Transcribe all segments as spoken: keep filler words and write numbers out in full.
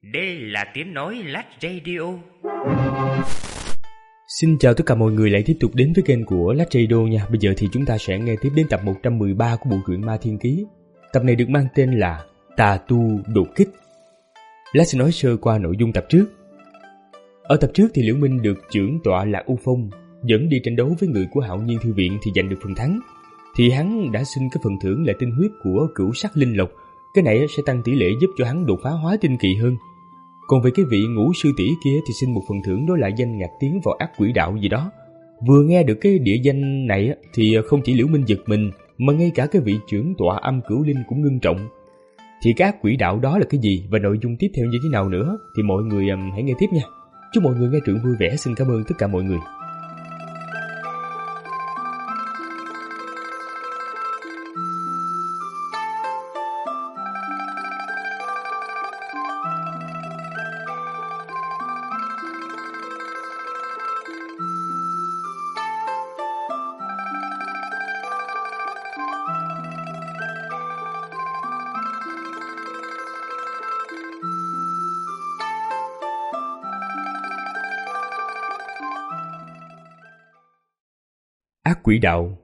Đây là tiếng nói Lát Radio. Xin chào tất cả mọi người lại tiếp tục đến với kênh của Lát Radio nha. Bây giờ thì chúng ta sẽ nghe tiếp đến tập một trăm mười ba của bộ truyện Ma Thiên Ký. Tập này được mang tên là Tà Tu Đột Kích. Lát sẽ nói sơ qua nội dung tập trước. Ở tập trước thì Liễu Minh được trưởng tọa Lạc U Phong dẫn đi tranh đấu với người của Hạo Nhiên Thư Viện thì giành được phần thắng. Thì hắn đã xin cái phần thưởng là tinh huyết của cửu sắc linh lộc. Cái này sẽ tăng tỷ lệ giúp cho hắn đột phá hóa tinh kỳ hơn. Còn về cái vị ngũ sư tỷ kia thì xin một phần thưởng, đó là danh ngạch tiến vào ác quỷ đạo gì đó. Vừa nghe được cái địa danh này thì không chỉ Liễu Minh giật mình, mà ngay cả cái vị trưởng tọa Âm Cửu Linh cũng ngưng trọng. Thì cái ác quỷ đạo đó là cái gì và nội dung tiếp theo như thế nào nữa thì mọi người um, hãy nghe tiếp nha. Chúc mọi người nghe truyện vui vẻ. Xin cảm ơn tất cả mọi người. Ác quỷ đạo.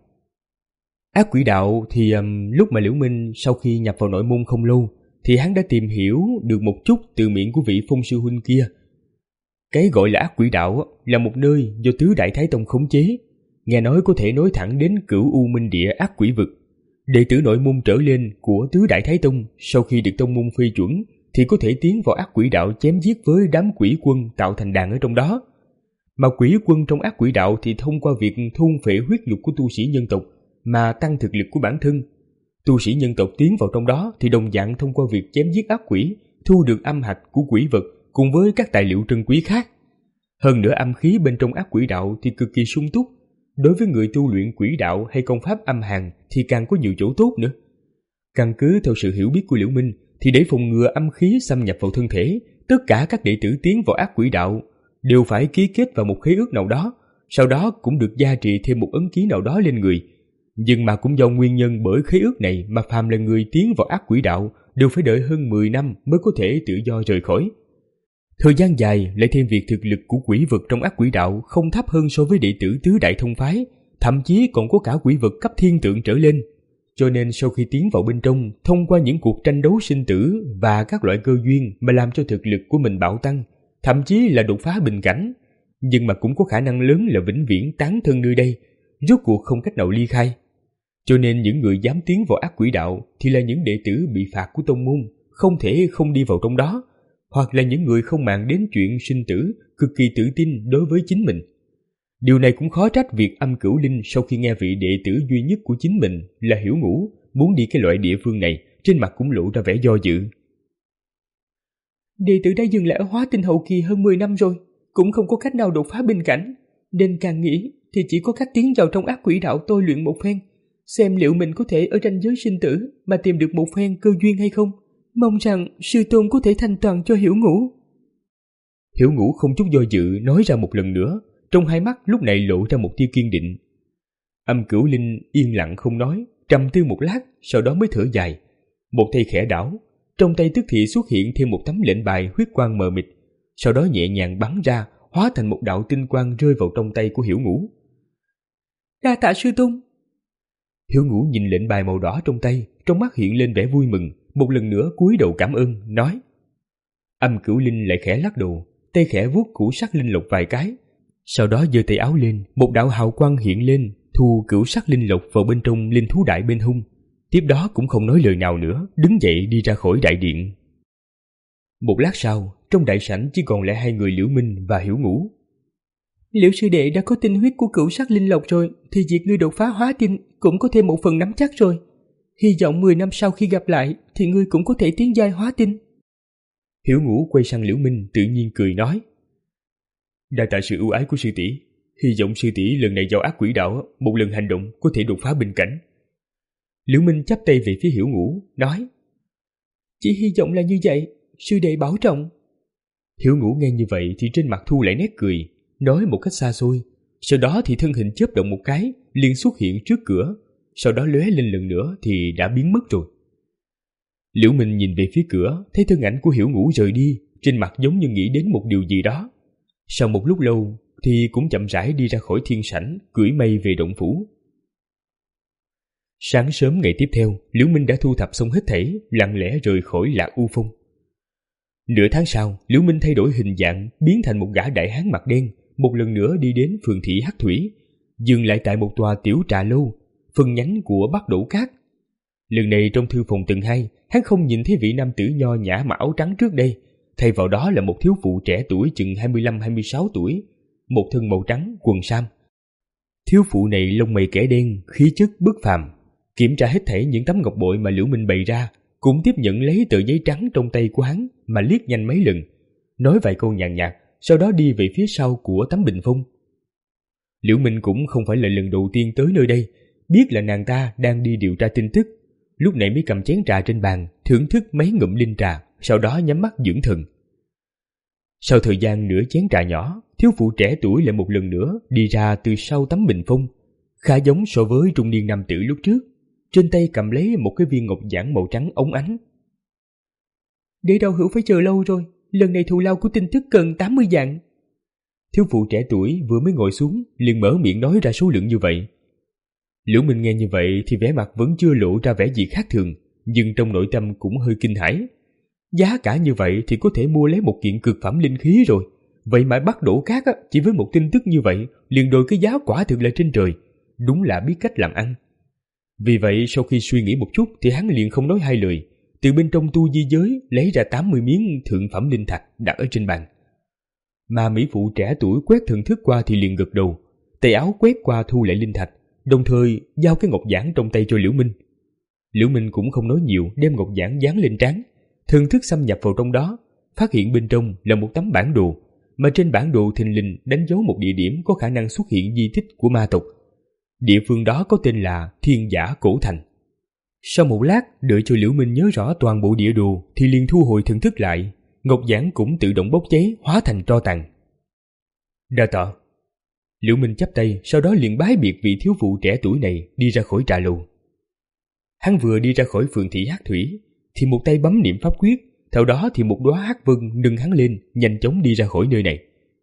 Ác quỷ đạo thì um, lúc mà Liễu Minh sau khi nhập vào nội môn không lâu thì hắn đã tìm hiểu được một chút từ miệng của vị Phong sư huynh kia. Cái gọi là ác quỷ đạo là một nơi do tứ đại thái tông khống chế, nghe nói có thể nối thẳng đến Cửu U Minh Địa ác quỷ vực. Đệ tử nội môn trở lên của tứ đại thái tông sau khi được tông môn phê chuẩn thì có thể tiến vào ác quỷ đạo chém giết với đám quỷ quân tạo thành đàn ở trong đó. Mà quỷ quân trong ác quỷ đạo thì thông qua việc thôn phệ huyết nhục của tu sĩ nhân tộc mà tăng thực lực của bản thân. Tu sĩ nhân tộc tiến vào trong đó thì đồng dạng thông qua việc chém giết ác quỷ, thu được âm hạch của quỷ vật cùng với các tài liệu trân quý khác. Hơn nữa âm khí bên trong ác quỷ đạo thì cực kỳ sung túc. Đối với người tu luyện quỷ đạo hay công pháp âm hàn thì càng có nhiều chỗ tốt nữa. Căn cứ theo sự hiểu biết của Liễu Minh thì để phòng ngừa âm khí xâm nhập vào thân thể, tất cả các đệ tử tiến vào ác quỷ đạo đều phải ký kết vào một khế ước nào đó, sau đó cũng được gia trì thêm một ấn ký nào đó lên người. Nhưng mà cũng do nguyên nhân bởi khế ước này mà phàm là người tiến vào ác quỷ đạo đều phải đợi hơn mười năm mới có thể tự do rời khỏi. Thời gian dài lại thêm việc thực lực của quỷ vực trong ác quỷ đạo không thấp hơn so với đệ tử tứ đại thông phái, thậm chí còn có cả quỷ vực cấp thiên tượng trở lên. Cho nên sau khi tiến vào bên trong, thông qua những cuộc tranh đấu sinh tử và các loại cơ duyên mà làm cho thực lực của mình bạo tăng, thậm chí là đột phá bình cảnh, nhưng mà cũng có khả năng lớn là vĩnh viễn tán thân nơi đây, rốt cuộc không cách nào ly khai. Cho nên những người dám tiến vào ác quỷ đạo thì là những đệ tử bị phạt của tông môn, không thể không đi vào trong đó, hoặc là những người không màng đến chuyện sinh tử, cực kỳ tự tin đối với chính mình. Điều này cũng khó trách việc Âm Cửu Linh sau khi nghe vị đệ tử duy nhất của chính mình là Hiểu Ngũ muốn đi cái loại địa phương này, trên mặt cũng lộ ra vẻ do dự. Đệ tử đã dừng lại ở hóa tinh hậu kỳ hơn mười năm rồi, cũng không có cách nào đột phá bình cảnh, nên càng nghĩ thì chỉ có cách tiến vào trong ác quỷ đạo tôi luyện một phen, xem liệu mình có thể ở ranh giới sinh tử mà tìm được một phen cơ duyên hay không. Mong rằng sư tôn có thể thành toàn cho Hiểu Ngũ. Hiểu Ngũ không chút do dự nói ra một lần nữa, trong hai mắt lúc này lộ ra một tia kiên định. Âm Cửu Linh yên lặng không nói, trầm tư một lát, sau đó mới thở dài. Một tay khẽ đảo, trong tay tức thì xuất hiện thêm một tấm lệnh bài huyết quang mờ mịt, sau đó nhẹ nhàng bắn ra, hóa thành một đạo tinh quang rơi vào trong tay của Hiểu Ngũ. Đa tạ sư tôn. Hiểu Ngũ nhìn lệnh bài màu đỏ trong tay, trong mắt hiện lên vẻ vui mừng, một lần nữa cúi đầu cảm ơn, nói. Âm Cửu Linh lại khẽ lắc đầu, tay khẽ vuốt cửu sắc linh lộc vài cái, sau đó giơ tay áo lên, một đạo hào quang hiện lên, thu cửu sắc linh lộc vào bên trong linh thú đại bên hông. Tiếp đó cũng không nói lời nào nữa, đứng dậy đi ra khỏi đại điện. Một lát sau, trong đại sảnh chỉ còn lại hai người Liễu Minh và Hiểu Ngũ. Liễu sư đệ đã có tinh huyết của cửu sắc linh lộc rồi, thì việc ngươi đột phá hóa tinh cũng có thêm một phần nắm chắc rồi. Hy vọng mười năm sau khi gặp lại thì ngươi cũng có thể tiến giai hóa tinh. Hiểu Ngũ quay sang Liễu Minh tự nhiên cười nói. Đa tạ sự ưu ái của sư tỷ, hy vọng sư tỷ lần này vào ác quỷ đạo một lần hành động có thể đột phá bình cảnh. Liễu Minh chắp tay về phía Hiểu Ngũ, nói. Chỉ hy vọng là như vậy, sư đệ bảo trọng. Hiểu Ngũ nghe như vậy thì trên mặt thu lại nét cười, nói một cách xa xôi, sau đó thì thân hình chớp động một cái, liền xuất hiện trước cửa, sau đó lóe lên lần nữa thì đã biến mất rồi. Liễu Minh nhìn về phía cửa, thấy thân ảnh của Hiểu Ngũ rời đi, trên mặt giống như nghĩ đến một điều gì đó. Sau một lúc lâu thì cũng chậm rãi đi ra khỏi thiên sảnh, cưỡi mây về động phủ. Sáng sớm ngày tiếp theo, Liễu Minh đã thu thập xong hết thảy, lặng lẽ rời khỏi Lạc U Phong. Nửa tháng sau, Liễu Minh thay đổi hình dạng, biến thành một gã đại hán mặt đen, một lần nữa đi đến phường thị Hắc Thủy, dừng lại tại một tòa tiểu trà lâu, phân nhánh của Bắc Đỗ Cát. Lần này trong thư phòng tầng hai, hắn không nhìn thấy vị nam tử nho nhã mặc áo trắng trước đây, thay vào đó là một thiếu phụ trẻ tuổi chừng hai mươi lăm hai mươi sáu tuổi, một thân màu trắng, quần sam. Thiếu phụ này lông mày kẻ đen, khí chất bất phàm. Kiểm tra hết thảy những tấm ngọc bội mà Liễu Minh bày ra, cũng tiếp nhận lấy tờ giấy trắng trong tay của hắn mà liếc nhanh mấy lần, nói vài câu nhàn nhạt, sau đó đi về phía sau của tấm bình phong. Liễu Minh cũng không phải là lần đầu tiên tới nơi đây, biết là nàng ta đang đi điều tra tin tức, lúc này mới cầm chén trà trên bàn, thưởng thức mấy ngụm linh trà, sau đó nhắm mắt dưỡng thần. Sau thời gian nửa chén trà nhỏ, thiếu phụ trẻ tuổi lại một lần nữa đi ra từ sau tấm bình phong, khá giống so với trung niên nam tử lúc trước, trên tay cầm lấy một cái viên ngọc giản màu trắng óng ánh. Để đau hữu phải chờ lâu rồi, lần này thù lao của tin tức cần tám mươi vạn. Thiếu phụ trẻ tuổi vừa mới ngồi xuống, liền mở miệng nói ra số lượng như vậy. Liễu Minh nghe như vậy thì vẻ mặt vẫn chưa lộ ra vẻ gì khác thường, nhưng trong nội tâm cũng hơi kinh hãi. Giá cả như vậy thì có thể mua lấy một kiện cực phẩm linh khí rồi, vậy mà Bắc Đỗ Cát á, chỉ với một tin tức như vậy liền đòi cái giá quả thực là trên trời, đúng là biết cách làm ăn. Vì vậy sau khi suy nghĩ một chút thì hắn liền không nói hai lời, từ bên trong tu di giới lấy ra tám mươi miếng thượng phẩm linh thạch đặt ở trên bàn. Mà mỹ phụ trẻ tuổi quét thần thức qua thì liền gật đầu, tay áo quét qua thu lại linh thạch, đồng thời giao cái ngọc giản trong tay cho Liễu Minh. Liễu Minh cũng không nói nhiều, đem ngọc giản dán lên trán, thần thức xâm nhập vào trong đó, phát hiện bên trong là một tấm bản đồ, mà trên bản đồ thình lình đánh dấu một địa điểm có khả năng xuất hiện di tích của ma tộc. Địa phương đó có tên là Thiên Giả Cổ Thành. Sau một lát, đợi cho Liễu Minh nhớ rõ toàn bộ địa đồ thì liền thu hồi thần thức lại, ngọc giản cũng tự động bốc cháy, hóa thành tro tàn. Đa tạ. Liễu Minh chắp tay, sau đó liền bái biệt vị thiếu phụ trẻ tuổi này, đi ra khỏi trà lầu. Hắn vừa đi ra khỏi phường thị Hắc Thủy thì một tay bấm niệm pháp quyết, theo đó thì một đóa hắc vân nâng hắn lên, nhanh chóng đi ra khỏi nơi này.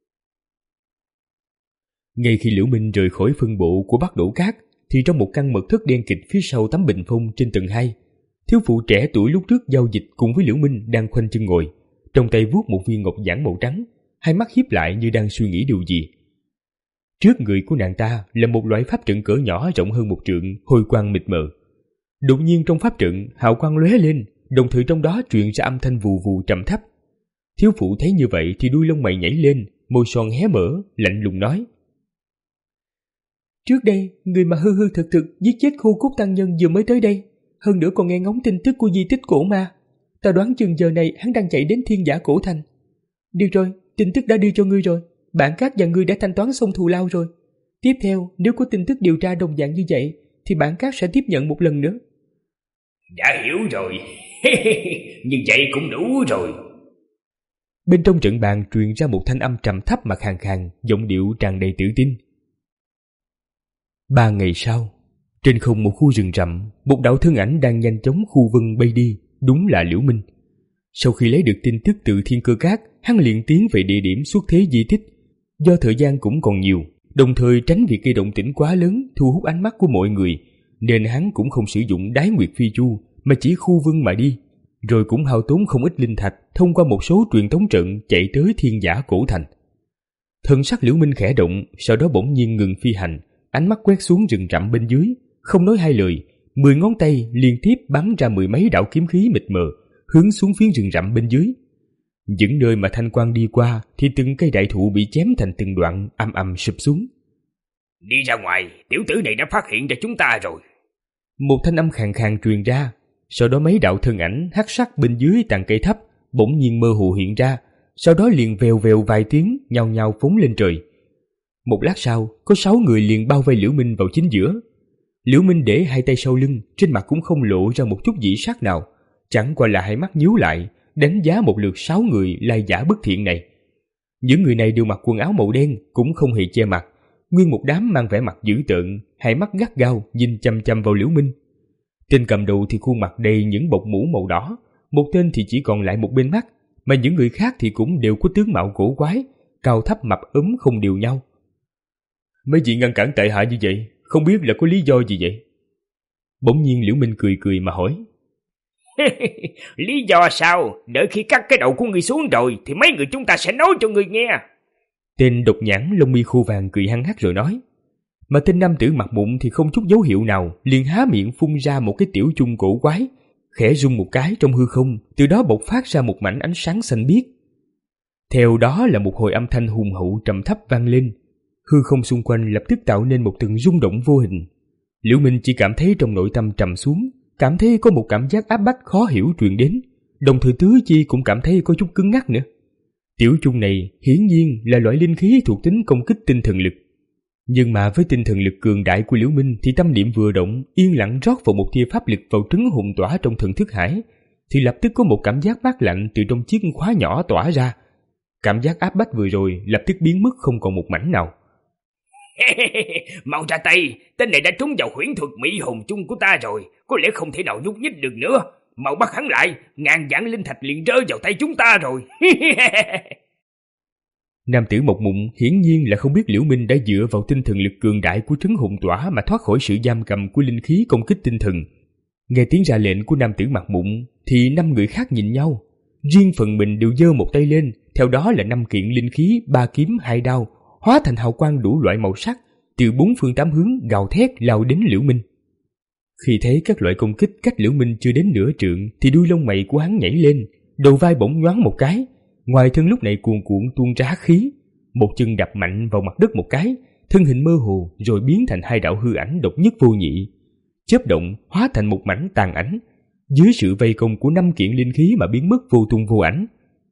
Ngay khi Liễu Minh rời khỏi phân bộ của Bắc Đỗ Cát thì trong một căn mật thất đen kịt phía sau tấm bình phong trên tầng hai, thiếu phụ trẻ tuổi lúc trước giao dịch cùng với Liễu Minh đang khoanh chân ngồi, trong tay vuốt một viên ngọc giản màu trắng, hai mắt híp lại như đang suy nghĩ điều gì. Trước người của nàng ta là một loại pháp trận cỡ nhỏ rộng hơn một trượng, hồi quang mịt mờ. Đột nhiên trong pháp trận hào quang lóe lên, đồng thời trong đó truyền ra âm thanh vù vù trầm thấp. Thiếu phụ thấy như vậy thì đuôi lông mày nhảy lên, môi son hé mở, lạnh lùng nói: Trước đây, người mà hư hư thực thực giết chết Khu Cốt tăng nhân vừa mới tới đây, hơn nữa còn nghe ngóng tin tức của di tích cổ ma. Ta đoán chừng giờ này hắn đang chạy đến Thiên Giả Cổ Thành. Được rồi, tin tức đã đưa cho ngươi rồi, bản cát và ngươi đã thanh toán xong thù lao rồi. Tiếp theo, nếu có tin tức điều tra đồng dạng như vậy, thì bản cát sẽ tiếp nhận một lần nữa. Đã hiểu rồi, như vậy cũng đủ rồi. Bên trong trận bàn truyền ra một thanh âm trầm thấp mà khàn khàn, giọng điệu tràn đầy tự tin. Ba ngày sau, trên không một khu rừng rậm, một đạo thân ảnh đang nhanh chóng khu vân bay đi, đúng là Liễu Minh. Sau khi lấy được tin tức từ Thiên Cơ Cát, hắn liền tiến về địa điểm xuất thế di tích. Do thời gian cũng còn nhiều, đồng thời tránh việc gây động tĩnh quá lớn thu hút ánh mắt của mọi người, nên hắn cũng không sử dụng Đái Nguyệt Phi Chu mà chỉ khu vân mà đi, rồi cũng hao tốn không ít linh thạch thông qua một số truyền tống trận chạy tới Thiên Giả Cổ Thành. Thần sắc Liễu Minh khẽ động, sau đó bỗng nhiên ngừng phi hành, ánh mắt quét xuống rừng rậm bên dưới, không nói hai lời, mười ngón tay liên tiếp bắn ra mười mấy đạo kiếm khí mịt mờ, hướng xuống phía rừng rậm bên dưới. Những nơi mà thanh quang đi qua thì từng cây đại thụ bị chém thành từng đoạn, ầm ầm sụp xuống. Đi ra ngoài, tiểu tử này đã phát hiện ra chúng ta rồi. Một thanh âm khàn khàn truyền ra, sau đó mấy đạo thân ảnh hắc sắc bên dưới tàn cây thấp bỗng nhiên mơ hồ hiện ra, sau đó liền vèo vèo vài tiếng nhao nhao phóng lên trời. Một lát sau, có sáu người liền bao vây Liễu Minh vào chính giữa. Liễu Minh để hai tay sau lưng, trên mặt cũng không lộ ra một chút dị sắc nào, chẳng qua là hai mắt nhíu lại, đánh giá một lượt sáu người lai giả bất thiện này. Những người này đều mặc quần áo màu đen, cũng không hề che mặt, nguyên một đám mang vẻ mặt dữ tợn, hai mắt gắt gao nhìn chăm chăm vào Liễu Minh. Tên cầm đầu thì khuôn mặt đầy những bọng mũ màu đỏ, một tên thì chỉ còn lại một bên mắt, mà những người khác thì cũng đều có tướng mạo cổ quái, cao thấp mập ốm không đều nhau. Mấy vị ngăn cản tại hạ như vậy, không biết là có lý do gì vậy? Bỗng nhiên Liễu Minh cười cười mà hỏi. Lý do sao? Đợi khi cắt cái đầu của ngươi xuống rồi thì mấy người chúng ta sẽ nói cho ngươi nghe. Tên độc nhãn lông mi khô vàng cười hăng hắc rồi nói. Mà tên nam tử mặt mụn thì không chút dấu hiệu nào, liền há miệng phun ra một cái tiểu chung cổ quái, khẽ rung một cái trong hư không, từ đó bộc phát ra một mảnh ánh sáng xanh biếc. Theo đó là một hồi âm thanh hùng hậu trầm thấp vang lên, hư không xung quanh lập tức tạo nên một từng rung động vô hình. Liễu Minh chỉ cảm thấy trong nội tâm trầm xuống, cảm thấy có một cảm giác áp bách khó hiểu truyền đến, đồng thời tứ chi cũng cảm thấy có chút cứng ngắc nữa. Tiểu chung này hiển nhiên là loại linh khí thuộc tính công kích tinh thần lực. Nhưng mà với tinh thần lực cường đại của Liễu Minh thì tâm niệm vừa động, yên lặng rót vào một tia pháp lực vào trấn hồn tỏa trong thần thức hải, thì lập tức có một cảm giác mát lạnh từ trong chiếc khóa nhỏ tỏa ra. Cảm giác áp bách vừa rồi lập tức biến mất không còn một mảnh nào. Mau ra tay, tên này đã trúng vào huyễn thuật mỹ hồn chung của ta rồi, có lẽ không thể nào nhúc nhích được nữa. Mau bắt hắn lại, ngàn vạn linh thạch liền rơi vào tay chúng ta rồi. Nam tử một mụn hiển nhiên là không biết Liễu Minh đã dựa vào tinh thần lực cường đại của trấn hồn tỏa mà thoát khỏi sự giam cầm của linh khí công kích tinh thần. Nghe tiếng ra lệnh của nam tử mặt mụn thì năm người khác nhìn nhau, riêng phần mình đều giơ một tay lên, theo đó là năm kiện linh khí, ba kiếm, hai đao, hóa thành hào quang đủ loại màu sắc, từ bốn phương tám hướng gào thét lao đến Liễu Minh. Khi thấy các loại công kích cách Liễu Minh chưa đến nửa trượng thì đuôi lông mày của hắn nhảy lên, đầu vai bỗng nhoáng một cái, ngoài thân lúc này cuồn cuộn tuôn ra hắc khí, một chân đạp mạnh vào mặt đất một cái, thân hình mơ hồ rồi biến thành hai đạo hư ảnh độc nhất vô nhị, chớp động hóa thành một mảnh tàn ảnh, dưới sự vây công của năm kiện linh khí mà biến mất vô tung vô ảnh.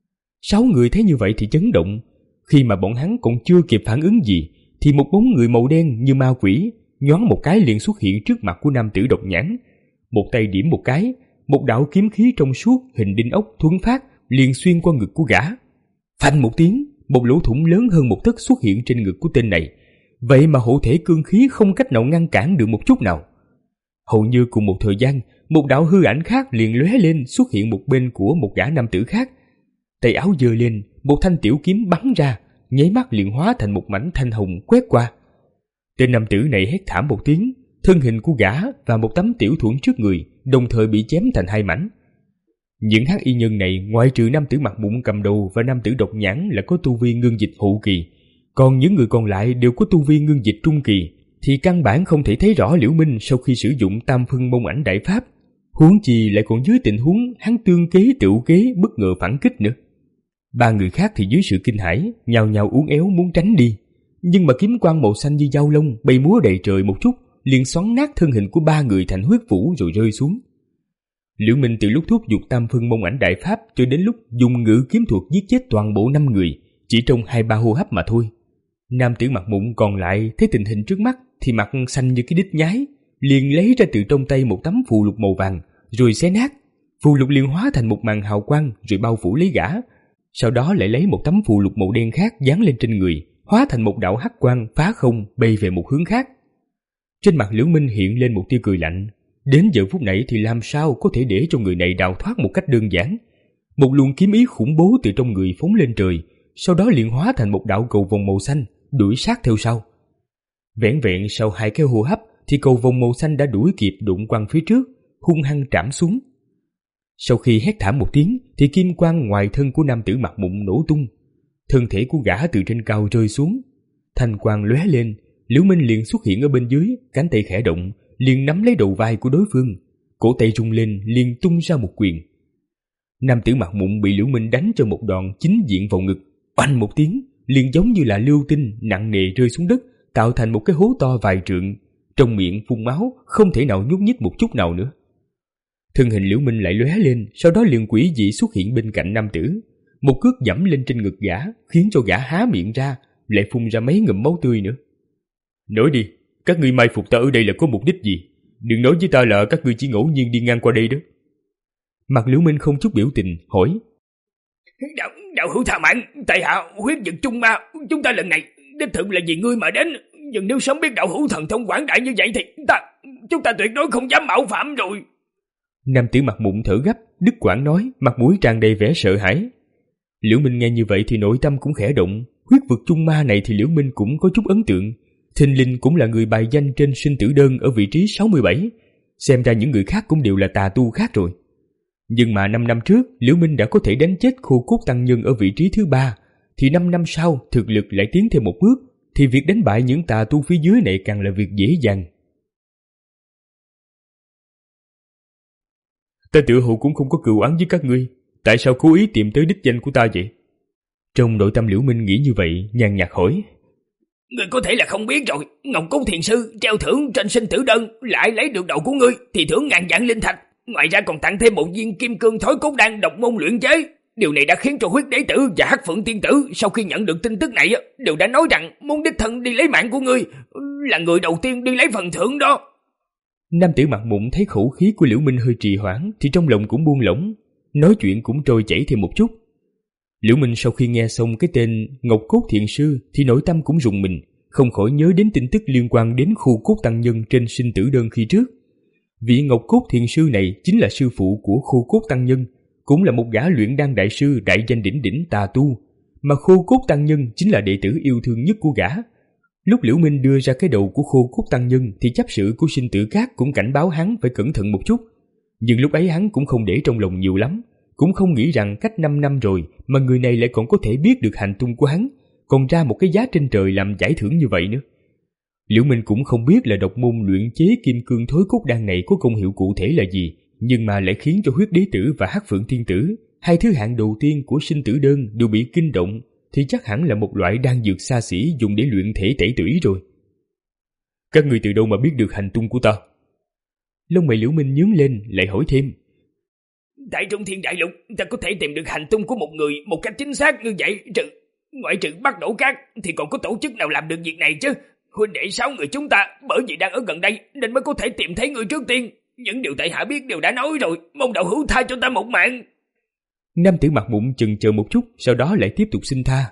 Sáu người thấy như vậy thì chấn động, khi mà bọn hắn còn chưa kịp phản ứng gì thì một bóng người màu đen như ma quỷ nhoáng một cái liền xuất hiện trước mặt của nam tử độc nhãn, một tay điểm một cái, một đạo kiếm khí trong suốt hình đinh ốc thuấn phát liền xuyên qua ngực của gã. Phanh một tiếng, một lỗ thủng lớn hơn một tấc xuất hiện trên ngực của tên này, vậy mà hộ thể cương khí không cách nào ngăn cản được một chút nào. Hầu như cùng một thời gian, một đạo hư ảnh khác liền lóe lên xuất hiện một bên của một gã nam tử khác. Tay áo giơ lên, một thanh tiểu kiếm bắn ra, nháy mắt liền hóa thành một mảnh thanh hồng quét qua. Tên nam tử này hét thảm một tiếng, thân hình của gã và một tấm tiểu thuẫn trước người đồng thời bị chém thành hai mảnh. Những hắc y nhân này ngoại trừ nam tử mặt mụn cầm đầu và nam tử độc nhãn là có tu vi ngưng dịch hậu kỳ, còn những người còn lại đều có tu vi ngưng dịch trung kỳ, thì căn bản không thể thấy rõ Liễu Minh sau khi sử dụng tam phân mông ảnh đại pháp, huống chi lại còn dưới tình huống hắn tương kế tựu kế bất ngờ phản kích nữa. Ba người khác thì dưới sự kinh hãi nhào nhào uốn éo muốn tránh đi, nhưng mà kiếm quang màu xanh như dao lông bay múa đầy trời một chút liền xoắn nát thân hình của ba người thành huyết vũ rồi rơi xuống. Liễu Minh từ lúc thúc giục tam phân mông ảnh đại pháp cho đến lúc dùng ngự kiếm thuật giết chết toàn bộ năm người chỉ trong hai ba hô hấp mà thôi. Nam tử mặt mụn còn lại thấy tình hình trước mắt thì mặt xanh như cái đít nhái, liền lấy ra từ trong tay một tấm phù lục màu vàng rồi xé nát. Phù lục liền hóa thành một màn hào quang rồi bao phủ lấy gã, sau đó lại lấy một tấm phù lục màu đen khác dán lên trên người, hóa thành một đạo hắc quang phá không bay về một hướng khác. Trên mặt Liễu Minh hiện lên một tia cười lạnh. Đến giờ phút này thì làm sao có thể để cho người này đào thoát một cách đơn giản. Một luồng kiếm ý khủng bố từ trong người phóng lên trời, sau đó liền hóa thành một đạo cầu vồng màu xanh đuổi sát theo sau. Vẻn vẹn sau hai cái hô hấp thì cầu vồng màu xanh đã đuổi kịp đụng quang phía trước, hung hăng trảm xuống. Sau khi hét thảm một tiếng thì kim quang ngoài thân của nam tử mặt mụn nổ tung, thân thể của gã từ trên cao rơi xuống, thanh quang lóe lên, Liễu Minh liền xuất hiện ở bên dưới, cánh tay khẽ động liền nắm lấy đầu vai của đối phương, cổ tay rung lên liền tung ra một quyền. Nam tử mặt mụn bị Liễu Minh đánh cho một đòn chính diện vào ngực, oanh một tiếng, liền giống như là lưu tinh nặng nề rơi xuống đất, tạo thành một cái hố to vài trượng, trong miệng phun máu, không thể nào nhúc nhích một chút nào nữa. Thân hình Liễu Minh lại lóe lên, sau đó liền quỷ dị xuất hiện bên cạnh nam tử, một cước giẫm lên trên ngực gã, khiến cho gã há miệng ra, lại phun ra mấy ngụm máu tươi nữa. Nói đi, các ngươi mai phục ta ở đây là có mục đích gì? Đừng nói với ta là các ngươi chỉ ngẫu nhiên đi ngang qua đây đó. Mặt Liễu Minh không chút biểu tình hỏi. Đạo, đạo hữu tha mạng, tại hạ huyết vực trung ma, chúng ta lần này đích thực là vì ngươi mà đến, nhưng nếu sớm biết đạo hữu thần thông quảng đại như vậy thì ta, chúng ta tuyệt đối không dám mạo phạm rồi. Nam tử mặt mụn thở gấp, đứt quãng nói, mặt mũi tràn đầy vẻ sợ hãi. Liễu Minh nghe như vậy thì nội tâm cũng khẽ động. Huyết vực chung ma này thì Liễu Minh cũng có chút ấn tượng. Thình Linh cũng là người bài danh trên sinh tử đơn ở vị trí sáu mươi bảy. Xem ra những người khác cũng đều là tà tu khác rồi. Nhưng mà năm năm trước Liễu Minh đã có thể đánh chết Khô Cốt Tăng Nhân ở vị trí thứ ba, thì năm năm sau thực lực lại tiến thêm một bước, thì việc đánh bại những tà tu phía dưới này càng là việc dễ dàng. Ta tự hồ cũng không có cừu oán với các ngươi, tại sao cố ý tìm tới đích danh của ta vậy? Trong nội tâm Liễu Minh nghĩ như vậy, nhàn nhạt hỏi. Ngươi có thể là không biết rồi, Ngọc Cốt Thiền Sư treo thưởng trên sinh tử đơn, lại lấy được đầu của ngươi thì thưởng ngàn vạn linh thạch, ngoài ra còn tặng thêm một viên kim cương thối cốt đan độc môn luyện chế. Điều này đã khiến cho Huyết Đế Tử và Hắc Phượng Tiên Tử sau khi nhận được tin tức này đều đã nói rằng muốn đích thân đi lấy mạng của ngươi, là người đầu tiên đi lấy phần thưởng đó. Nam tử Mặt Mụn thấy khẩu khí của Liễu Minh hơi trì hoãn thì trong lòng cũng buông lỏng, nói chuyện cũng trôi chảy thêm một chút. Liễu Minh sau khi nghe xong cái tên Ngọc Cốt Thiền Sư thì nội tâm cũng rùng mình, không khỏi nhớ đến tin tức liên quan đến Khô Cốt Tăng Nhân trên sinh tử đơn khi trước. Vị Ngọc Cốt Thiền Sư này chính là sư phụ của Khô Cốt Tăng Nhân, cũng là một gã luyện đan đại sư đại danh đỉnh đỉnh tà tu, mà Khô Cốt Tăng Nhân chính là đệ tử yêu thương nhất của gã. Lúc Liễu Minh đưa ra cái đầu của Khô Cốt Tăng Nhân thì chấp sự của sinh tử các cũng cảnh báo hắn phải cẩn thận một chút, nhưng lúc ấy hắn cũng không để trong lòng nhiều lắm, cũng không nghĩ rằng cách năm năm rồi mà người này lại còn có thể biết được hành tung của hắn, còn ra một cái giá trên trời làm giải thưởng như vậy nữa. Liễu Minh cũng không biết là độc môn luyện chế kim cương thối cốt đan này có công hiệu cụ thể là gì, nhưng mà lại khiến cho Huyết Đế Tử và Hắc Phượng Thiên Tử, hai thứ hạng đầu tiên của sinh tử đơn đều bị kinh động, thì chắc hẳn là một loại đan dược xa xỉ dùng để luyện thể tẩy tủy rồi. Các người từ đâu mà biết được hành tung của ta? Lông mày Liễu Minh nhướng lên lại hỏi thêm. Tại trong thiên đại lục ta có thể tìm được hành tung của một người một cách chính xác như vậy, trừ ngoại trừ Bắc Đổ Các thì còn có tổ chức nào làm được việc này chứ? Huynh đệ sáu người chúng ta bởi vì đang ở gần đây nên mới có thể tìm thấy người trước tiên. Những điều tại hạ biết đều đã nói rồi, mong đạo hữu tha cho ta một mạng. Nam tử Mặt Mụn chần chờ một chút, sau đó lại tiếp tục xin tha.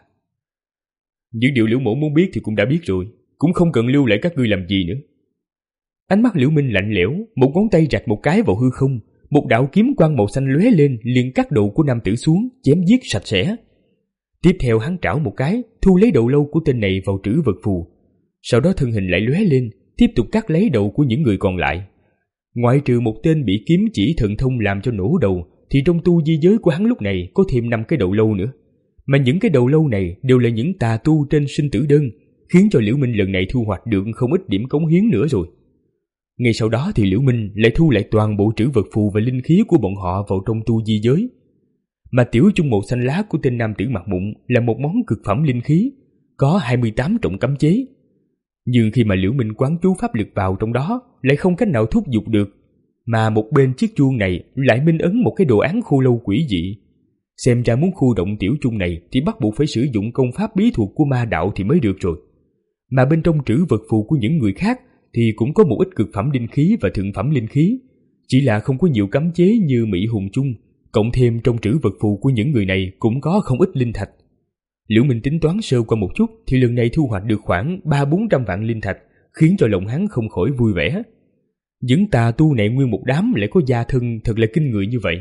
Những điều Liễu Mỗ muốn biết thì cũng đã biết rồi, cũng không cần lưu lại các ngươi làm gì nữa. Ánh mắt Liễu Minh lạnh lẽo, một ngón tay rạch một cái vào hư không, một đạo kiếm quang màu xanh lóe lên, liền cắt đầu của nam tử xuống, chém giết sạch sẽ. Tiếp theo hắn trảo một cái, thu lấy đầu lâu của tên này vào trữ vật phù. Sau đó thân hình lại lóe lên, tiếp tục cắt lấy đầu của những người còn lại. Ngoại trừ một tên bị kiếm chỉ thần thông làm cho nổ đầu, thì trong tu di giới của hắn lúc này có thêm năm cái đầu lâu nữa. Mà những cái đầu lâu này đều là những tà tu trên sinh tử đơn, khiến cho Liễu Minh lần này thu hoạch được không ít điểm cống hiến nữa rồi. Ngay sau đó thì Liễu Minh lại thu lại toàn bộ trữ vật phù và linh khí của bọn họ vào trong tu di giới. Mà tiểu chung màu xanh lá của tên nam tử Mặt Mụn là một món cực phẩm linh khí, có hai mươi tám trọng cấm chế. Nhưng khi mà Liễu Minh quán chú pháp lực vào trong đó lại không cách nào thúc giục được, mà một bên chiếc chuông này lại minh ấn một cái đồ án khô lâu quỷ dị. Xem ra muốn khu động tiểu chuông này thì bắt buộc phải sử dụng công pháp bí thuật của ma đạo thì mới được rồi. Mà bên trong trữ vật phù của những người khác thì cũng có một ít cực phẩm linh khí và thượng phẩm linh khí, chỉ là không có nhiều cấm chế như Mỹ Hùng Chung, cộng thêm trong trữ vật phù của những người này cũng có không ít linh thạch. Liễu Minh tính toán sơ qua một chút thì lần này thu hoạch được khoảng ba bốn trăm vạn linh thạch, khiến cho lòng hắn không khỏi vui vẻ. Những tà tu này nguyên một đám lại có gia thân thật là kinh người như vậy.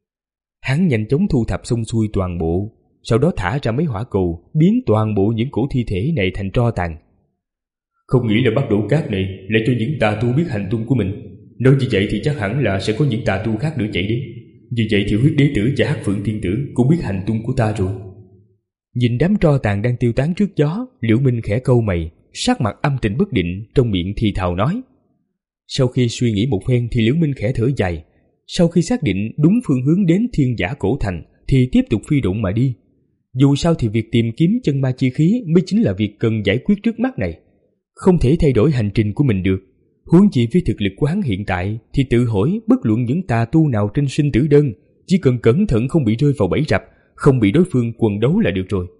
Hắn nhanh chóng thu thập xong xuôi toàn bộ, sau đó thả ra mấy hỏa cầu, biến toàn bộ những cổ thi thể này thành tro tàn. Không nghĩ là Bắc Đổ Các này lại cho những tà tu biết hành tung của mình. Nói như vậy thì chắc hẳn là sẽ có những tà tu khác nữa chạy đến. Như vậy thì Huyết Đế Tử và Hắc Phượng Thiên Tử cũng biết hành tung của ta rồi. Nhìn đám tro tàn đang tiêu tán trước gió, Liễu Minh khẽ câu mày, sắc mặt âm tình bất định, trong miệng thì thào nói. Sau khi suy nghĩ một phen thì Liễu Minh khẽ thở dài. Sau khi xác định đúng phương hướng đến Thiên Giả Cổ Thành thì tiếp tục phi độn mà đi. Dù sao thì việc tìm kiếm chân ma chi khí mới chính là việc cần giải quyết trước mắt này. Không thể thay đổi hành trình của mình được. Huống chi với thực lực của hắn hiện tại thì tự hỏi bất luận những tà tu nào trên sinh tử đơn, chỉ cần cẩn thận không bị rơi vào bẫy rập, không bị đối phương quần đấu là được rồi.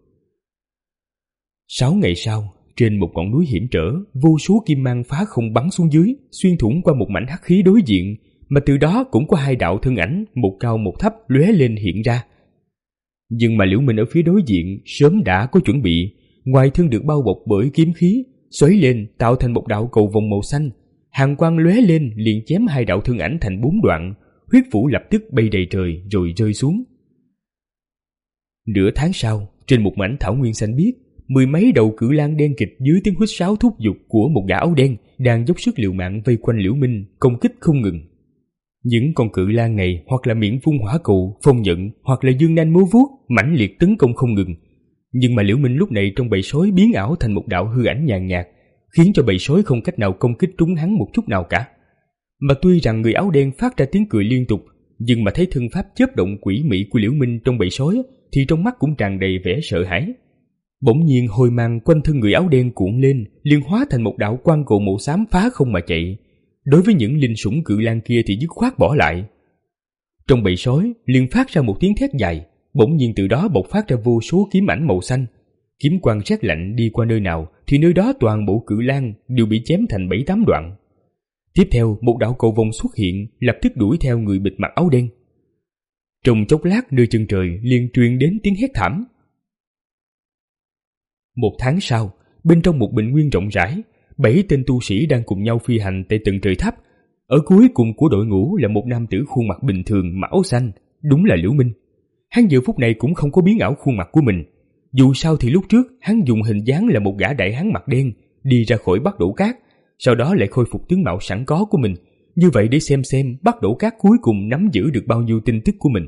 Sáu ngày sau, trên một ngọn núi hiểm trở, vô số kim mang phá không bắn xuống dưới, xuyên thủng qua một mảnh hắc khí đối diện, mà từ đó cũng có hai đạo thân ảnh, một cao một thấp lóe lên hiện ra. Nhưng mà Liễu Minh ở phía đối diện sớm đã có chuẩn bị, ngoài thân được bao bọc bởi kiếm khí, xoáy lên tạo thành một đạo cầu vòng màu xanh, hàn quang lóe lên liền chém hai đạo thân ảnh thành bốn đoạn, huyết vũ lập tức bay đầy trời rồi rơi xuống. Nửa tháng sau, trên một mảnh thảo nguyên xanh biếc, mười mấy đầu cự lang đen kịt dưới tiếng huýt sáo thúc giục của một gã áo đen đang dốc sức liều mạng vây quanh Liễu Minh, công kích không ngừng. Những con cự lang này hoặc là miệng phun hỏa cầu, phong nhận, hoặc là dương nanh múa vuốt, mãnh liệt tấn công không ngừng. Nhưng mà Liễu Minh lúc này trong bầy sói biến ảo thành một đạo hư ảnh nhàn nhạt, khiến cho bầy sói không cách nào công kích trúng hắn một chút nào cả. Mà tuy rằng người áo đen phát ra tiếng cười liên tục, nhưng mà thấy thân pháp chớp động quỷ mị của Liễu Minh trong bầy sói thì trong mắt cũng tràn đầy vẻ sợ hãi. Bỗng nhiên hồi mang quanh thân người áo đen cuộn lên, liền hóa thành một đạo quang cầu màu xám phá không mà chạy. Đối với những linh sủng cự lang kia thì dứt khoát bỏ lại. Trong bầy sói liền phát ra một tiếng thét dài, bỗng nhiên từ đó bộc phát ra vô số kiếm ảnh màu xanh. Kiếm quang rét lạnh đi qua nơi nào thì nơi đó toàn bộ cự lang đều bị chém thành bảy tám đoạn. Tiếp theo một đạo cầu vồng xuất hiện, lập tức đuổi theo người bịt mặt áo đen. Trong chốc lát nơi chân trời liền truyền đến tiếng hét thảm. Một tháng sau, bên trong một bình nguyên rộng rãi, bảy tên tu sĩ đang cùng nhau phi hành tại tầng trời thấp. Ở cuối cùng của đội ngũ là một nam tử khuôn mặt bình thường mặc áo xanh, đúng là Liễu Minh. Hắn giờ phút này cũng không có biến ảo khuôn mặt của mình. Dù sao thì lúc trước hắn dùng hình dáng là một gã đại hán mặt đen đi ra khỏi Bắc Đổ Cát, sau đó lại khôi phục tướng mạo sẵn có của mình, như vậy để xem xem Bắc Đổ Cát cuối cùng nắm giữ được bao nhiêu tin tức của mình.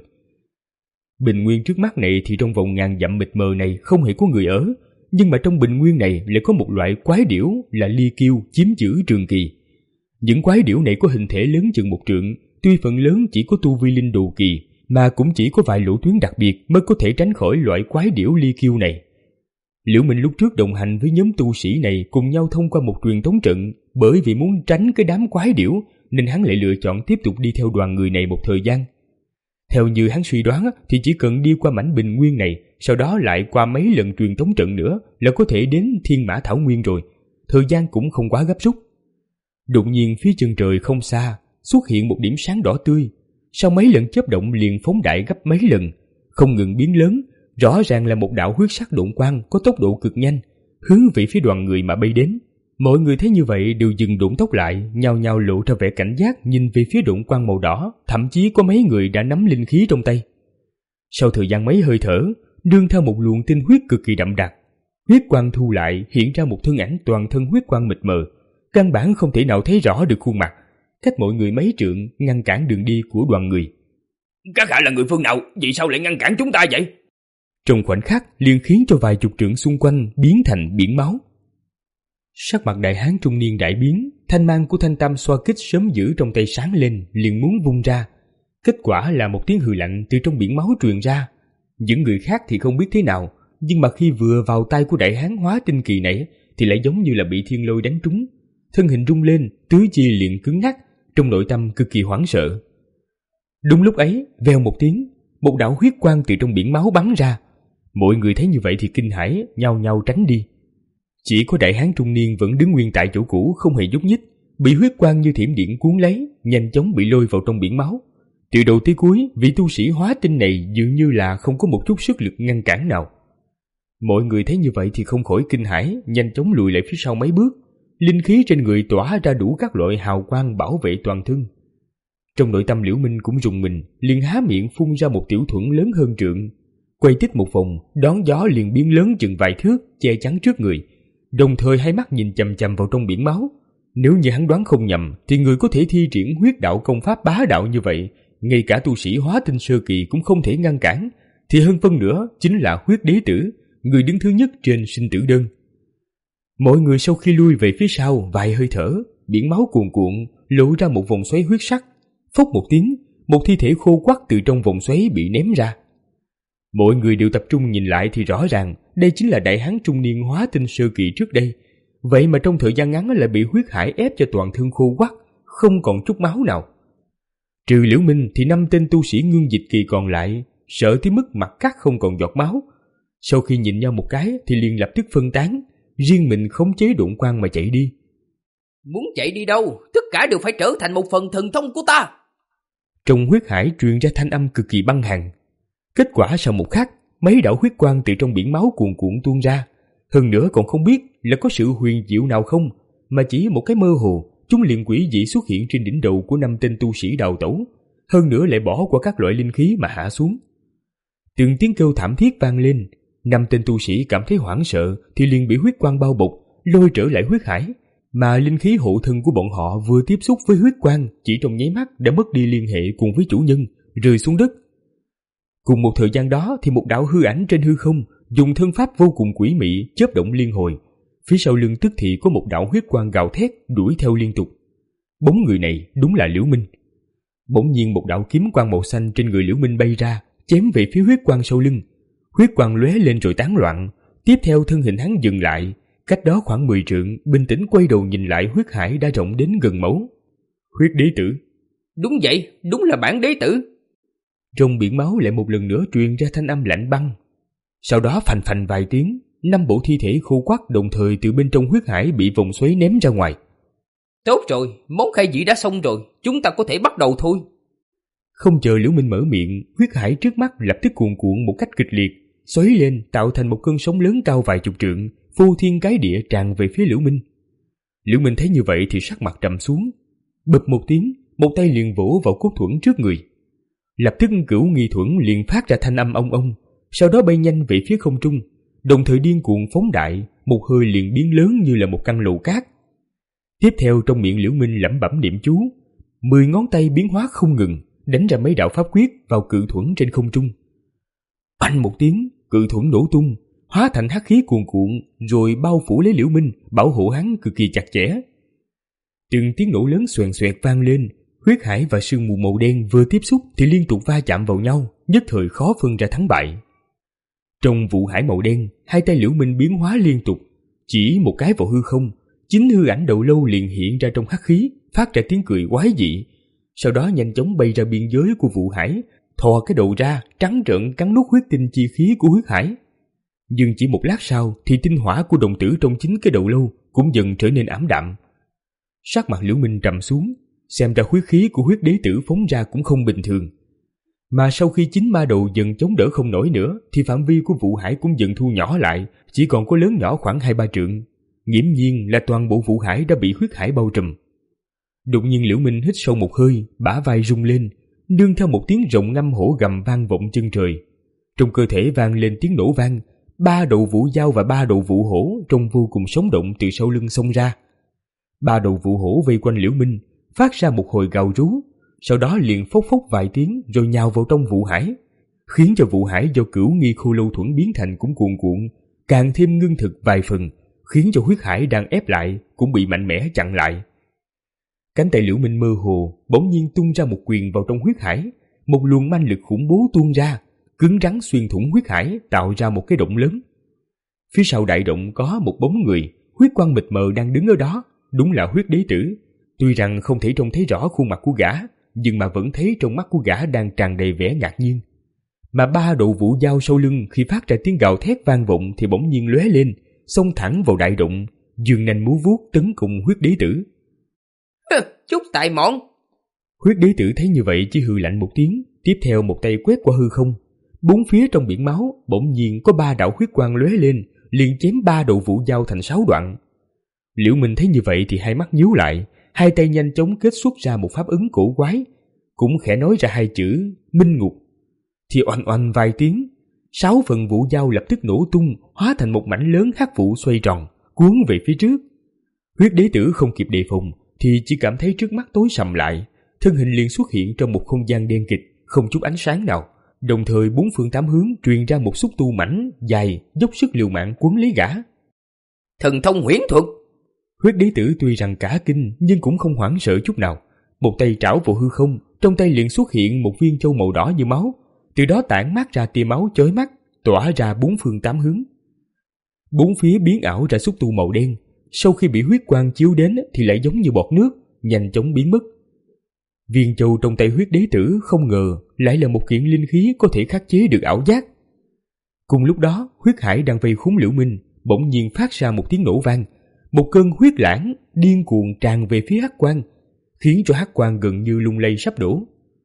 Bình nguyên trước mắt này thì trong vòng ngàn dặm mịt mờ này không hề có người ở, nhưng mà trong bình nguyên này lại có một loại quái điểu là ly kiêu chiếm giữ trường kỳ. Những quái điểu này có hình thể lớn chừng một trượng, tuy phần lớn chỉ có tu vi linh đồ kỳ, mà cũng chỉ có vài lỗ tuyến đặc biệt mới có thể tránh khỏi loại quái điểu ly kiêu này. Liễu Minh lúc trước đồng hành với nhóm tu sĩ này cùng nhau thông qua một truyền tống trận, bởi vì muốn tránh cái đám quái điểu nên hắn lại lựa chọn tiếp tục đi theo đoàn người này một thời gian. Theo như hắn suy đoán thì chỉ cần đi qua mảnh bình nguyên này, sau đó lại qua mấy lần truyền tống trận nữa là có thể đến Thiên Mã Thảo Nguyên rồi, thời gian cũng không quá gấp rút. Đột nhiên phía chân trời không xa xuất hiện một điểm sáng đỏ tươi, sau mấy lần chớp động liền phóng đại gấp mấy lần, không ngừng biến lớn, rõ ràng là một đạo huyết sắc độn quang có tốc độ cực nhanh, hướng về phía đoàn người mà bay đến. Mọi người thấy như vậy đều dừng độn tốc lại, nhao nhao lộ ra vẻ cảnh giác nhìn về phía độn quang màu đỏ, thậm chí có mấy người đã nắm linh khí trong tay. Sau thời gian mấy hơi thở, nương theo một luồng tinh huyết cực kỳ đậm đặc, huyết quang thu lại hiện ra một thân ảnh toàn thân huyết quang mịt mờ, căn bản không thể nào thấy rõ được khuôn mặt, cách mọi người mấy trượng ngăn cản đường đi của đoàn người. Các hạ là người phương nào, vì sao lại ngăn cản chúng ta vậy? Trong khoảnh khắc liền khiến cho vài chục trượng xung quanh biến thành biển máu. Sắc mặt đại hán trung niên đại biến, thanh mang của thanh tam xoa kích sớm giữ trong tay sáng lên, liền muốn vung ra. Kết quả là một tiếng hừ lạnh từ trong biển máu truyền ra. Những người khác thì không biết thế nào, nhưng mà khi vừa vào tay của đại hán hóa tinh kỳ này thì lại giống như là bị thiên lôi đánh trúng, thân hình rung lên, tứ chi liền cứng ngắc, trong nội tâm cực kỳ hoảng sợ. Đúng lúc ấy, vèo một tiếng, một đạo huyết quang từ trong biển máu bắn ra. Mọi người thấy như vậy thì kinh hãi, nhao nhao tránh đi. Chỉ có đại hán trung niên vẫn đứng nguyên tại chỗ cũ không hề nhúc nhích, bị huyết quang như thiểm điện cuốn lấy, nhanh chóng bị lôi vào trong biển máu. Từ đầu tới cuối, vị tu sĩ hóa tinh này dường như là không có một chút sức lực ngăn cản nào. Mọi người thấy như vậy thì không khỏi kinh hãi, nhanh chóng lùi lại phía sau mấy bước. Linh khí trên người tỏa ra đủ các loại hào quang bảo vệ toàn thân. Trong nội tâm Liễu Minh cũng rùng mình, liền há miệng phun ra một tiểu thuẫn lớn hơn trượng, quay tít một vòng, đón gió liền biến lớn chừng vài thước, che chắn trước người. Đồng thời hai mắt nhìn chằm chằm vào trong biển máu. Nếu như hắn đoán không nhầm thì người có thể thi triển huyết đạo công pháp bá đạo như vậy, ngay cả tu sĩ hóa tinh sơ kỳ cũng không thể ngăn cản, thì hơn phân nữa chính là huyết đế tử, người đứng thứ nhất trên sinh tử đơn. Mọi người sau khi lui về phía sau vài hơi thở, biển máu cuồn cuộn lộ ra một vòng xoáy huyết sắc. Phốc một tiếng, một thi thể khô quắt từ trong vòng xoáy bị ném ra. Mọi người đều tập trung nhìn lại thì rõ ràng đây chính là đại hán trung niên hóa tinh sơ kỳ trước đây. Vậy mà trong thời gian ngắn lại bị huyết hải ép cho toàn thân khô quắt, không còn chút máu nào. Trừ Liễu Minh thì năm tên tu sĩ ngưng dịch kỳ còn lại sợ tới mức mặt cắt không còn giọt máu. Sau khi nhìn nhau một cái thì liền lập tức phân tán, riêng mình khống chế độn quang mà chạy đi. Muốn chạy đi đâu, tất cả đều phải trở thành một phần thần thông của ta. Trong huyết hải truyền ra thanh âm cực kỳ băng hàn. Kết quả sau một khắc, mấy đạo huyết quang từ trong biển máu cuồn cuộn tuôn ra. Hơn nữa còn không biết là có sự huyền diệu nào không, mà chỉ một cái mơ hồ, chúng liền quỷ dị xuất hiện trên đỉnh đầu của năm tên tu sĩ đào tẩu, hơn nữa lại bỏ qua các loại linh khí mà hạ xuống. Từng tiếng kêu thảm thiết vang lên. Năm tên tu sĩ cảm thấy hoảng sợ thì liền bị huyết quang bao bọc, lôi trở lại huyết hải. Mà linh khí hộ thân của bọn họ vừa tiếp xúc với huyết quang, chỉ trong nháy mắt đã mất đi liên hệ cùng với chủ nhân, rơi xuống đất. Cùng một thời gian đó thì một đạo hư ảnh trên hư không dùng thân pháp vô cùng quỷ mị chớp động liên hồi. Phía sau lưng tức thì có một đạo huyết quang gào thét đuổi theo liên tục. Bóng người này đúng là Liễu Minh. Bỗng nhiên một đạo kiếm quang màu xanh trên người Liễu Minh bay ra, chém về phía huyết quang sau lưng. Huyết quang lóe lên rồi tán loạn. Tiếp theo thân hình hắn dừng lại, cách đó khoảng mười trượng, bình tĩnh quay đầu nhìn lại huyết hải đã rộng đến gần mẫu. Huyết đế tử. Đúng vậy, đúng là bản đế tử. Trong biển máu lại một lần nữa truyền ra thanh âm lạnh băng. Sau đó phành phành vài tiếng, năm bộ thi thể khô quắt đồng thời từ bên trong huyết hải bị vòng xoáy ném ra ngoài. Tốt rồi, món khai vị đã xong rồi, chúng ta có thể bắt đầu thôi. Không chờ Liễu Minh mở miệng, huyết hải trước mắt lập tức cuồn cuộn một cách kịch liệt, xoáy lên tạo thành một cơn sóng lớn cao vài chục trượng, phô thiên cái địa tràn về phía Liễu Minh. Liễu Minh thấy như vậy thì sắc mặt trầm xuống, bụp một tiếng, một tay liền vỗ vào cốt thuẫn trước người. Lập tức cửu nghi thuẫn liền phát ra thanh âm ong ong, sau đó bay nhanh về phía không trung, đồng thời điên cuồng phóng đại, một hơi liền biến lớn như là một căn lầu cát. Tiếp theo trong miệng Liễu Minh lẩm bẩm niệm chú, mười ngón tay biến hóa không ngừng, đánh ra mấy đạo pháp quyết vào cự thuẫn trên không trung. Oanh một tiếng, cự thuẫn nổ tung, hóa thành hắc khí cuồn cuộn, rồi bao phủ lấy Liễu Minh, bảo hộ hắn cực kỳ chặt chẽ. Từng tiếng nổ lớn xoèn xoẹt vang lên, huyết hải và sương mù màu đen vừa tiếp xúc thì liên tục va chạm vào nhau, nhất thời khó phân ra thắng bại. Trong vụ hải màu đen, hai tay Liễu Minh biến hóa liên tục, chỉ một cái vào hư không, chính hư ảnh đầu lâu liền hiện ra trong hắc khí, phát ra tiếng cười quái dị. Sau đó nhanh chóng bay ra biên giới của vụ hải, thò cái đầu ra, trắng trợn cắn nuốt huyết tinh chi khí của huyết hải. Nhưng chỉ một lát sau thì tinh hỏa của đồng tử trong chính cái đầu lâu cũng dần trở nên ảm đạm. Sắc mặt Liễu Minh trầm xuống, xem ra huyết khí của huyết đế tử phóng ra cũng không bình thường. Mà sau khi chính ma đầu dần chống đỡ không nổi nữa thì phạm vi của vụ hải cũng dần thu nhỏ lại, chỉ còn có lớn nhỏ khoảng hai ba trượng. Nghiễm nhiên là toàn bộ vụ hải đã bị huyết hải bao trùm. Đột nhiên Liễu Minh hít sâu một hơi, bả vai rung lên, nương theo một tiếng rồng ngâm hổ gầm vang vọng chân trời. Trong cơ thể vang lên tiếng nổ vang, ba đầu vũ dao và ba đầu vũ hổ trông vô cùng sống động từ sau lưng xông ra. Ba đầu vũ hổ vây quanh Liễu Minh, phát ra một hồi gào rú, sau đó liền phốc phốc vài tiếng rồi nhào vào trong vụ hải, khiến cho vụ hải do cửu nghi khô lâu thuẫn biến thành cũng cuồn cuộn, càng thêm ngưng thực vài phần, khiến cho huyết hải đang ép lại cũng bị mạnh mẽ chặn lại. Cánh tay Liễu Minh mơ hồ bỗng nhiên tung ra một quyền vào trong huyết hải, một luồng manh lực khủng bố tuôn ra, cứng rắn xuyên thủng huyết hải, tạo ra một cái động lớn. Phía sau đại động có một bóng người, huyết quang mịt mờ đang đứng ở đó, đúng là huyết đế tử. Tuy rằng không thể trông thấy rõ khuôn mặt của gã, nhưng mà vẫn thấy trong mắt của gã đang tràn đầy vẻ ngạc nhiên. Mà ba đầu vũ dao sau lưng khi phát ra tiếng gào thét vang vọng thì bỗng nhiên lóe lên, xông thẳng vào đại động, dương nanh múa vuốt tấn công huyết đế tử. Chút tài mọn. Huyết đế tử thấy như vậy chỉ hừ lạnh một tiếng, tiếp theo một tay quét qua hư không. Bốn phía trong biển máu bỗng nhiên có ba đạo huyết quang lóe lên, liền chém ba đầu vũ dao thành sáu đoạn. Liễu Minh thấy như vậy thì hai mắt nhíu lại, hai tay nhanh chóng kết xuất ra một pháp ứng cổ quái, cũng khẽ nói ra hai chữ minh ngục. Thì oanh oanh vài tiếng, sáu phần vũ dao lập tức nổ tung, hóa thành một mảnh lớn hắc vụ xoay tròn, cuốn về phía trước. Huyết đế tử không kịp đề phòng thì chỉ cảm thấy trước mắt tối sầm lại, thân hình liền xuất hiện trong một không gian đen kịt, không chút ánh sáng nào. Đồng thời bốn phương tám hướng truyền ra một xúc tu mảnh dài, dốc sức liều mạng quấn lấy gã. Thần thông huyễn thuật. Huyết đế tử tuy rằng cả kinh nhưng cũng không hoảng sợ chút nào, một tay trảo vào hư không, trong tay liền xuất hiện một viên châu màu đỏ như máu, từ đó tản mát ra tia máu chói mắt, tỏa ra bốn phương tám hướng. Bốn phía biến ảo ra xúc tu màu đen, sau khi bị huyết quang chiếu đến thì lại giống như bọt nước, nhanh chóng biến mất. Viên châu trong tay huyết đế tử không ngờ lại là một kiện linh khí có thể khắc chế được ảo giác. Cùng lúc đó, huyết hải đang vây khốn Liễu Minh bỗng nhiên phát ra một tiếng nổ vang, một cơn huyết lãng điên cuồng tràn về phía hắc quang, khiến cho hắc quang gần như lung lay sắp đổ.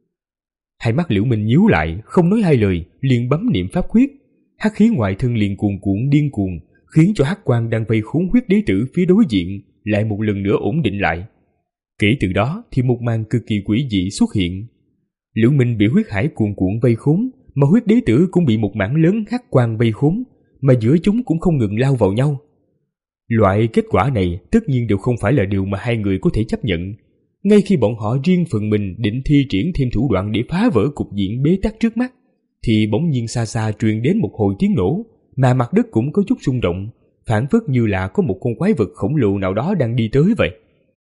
Hai mắt Liễu Minh nhíu lại, không nói hai lời, liền bấm niệm pháp quyết, hắc khí ngoài thân liền cuồn cuộn điên cuồng, khiến cho hắc quang đang vây khốn huyết đế tử phía đối diện lại một lần nữa ổn định lại. Kể từ đó thì một màn cực kỳ quỷ dị xuất hiện. Liễu Minh bị huyết hải cuồn cuộn vây khốn, mà huyết đế tử cũng bị một mảng lớn hắc quang vây khốn, mà giữa chúng cũng không ngừng lao vào nhau. Loại kết quả này tất nhiên đều không phải là điều mà hai người có thể chấp nhận. Ngay khi bọn họ riêng phần mình định thi triển thêm thủ đoạn để phá vỡ cục diện bế tắc trước mắt, thì bỗng nhiên xa xa truyền đến một hồi tiếng nổ, mà mặt đất cũng có chút rung động, phảng phất như là có một con quái vật khổng lồ nào đó đang đi tới vậy.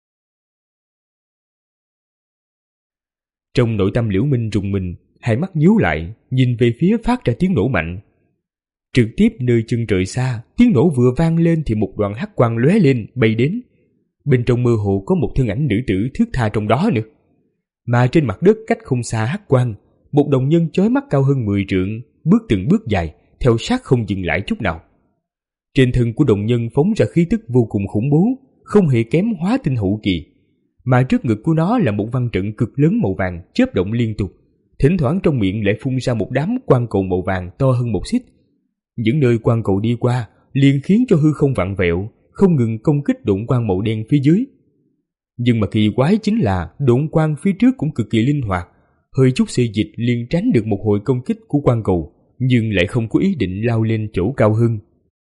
Trong nội tâm Liễu Minh rùng mình, hai mắt nhíu lại, nhìn về phía phát ra tiếng nổ mạnh. Trực tiếp nơi chân trời xa, tiếng nổ vừa vang lên thì một đoàn hắc quang lóe lên bay đến. Bên trong mơ hồ có một thân ảnh nữ tử thướt tha trong đó nữa. Mà trên mặt đất cách không xa hắc quang, một đồng nhân chói mắt cao hơn mười trượng, bước từng bước dài, theo sát không dừng lại chút nào. Trên thân của đồng nhân phóng ra khí tức vô cùng khủng bố, không hề kém hóa tinh hậu kỳ. Mà trước ngực của nó là một văn trận cực lớn màu vàng chớp động liên tục, thỉnh thoảng trong miệng lại phun ra một đám quang cầu màu vàng to hơn một xích. Những nơi quang cầu đi qua liền khiến cho hư không vặn vẹo, không ngừng công kích độn quang màu đen phía dưới. Nhưng mà kỳ quái chính là độn quang phía trước cũng cực kỳ linh hoạt, hơi chút xê dịch liền tránh được một hồi công kích của quang cầu, nhưng lại không có ý định lao lên chỗ cao hơn.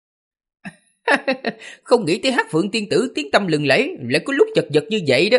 Không nghĩ tới Hắc Phượng tiên tử tiếng tâm lừng lẫy lại có lúc chật vật như vậy đó.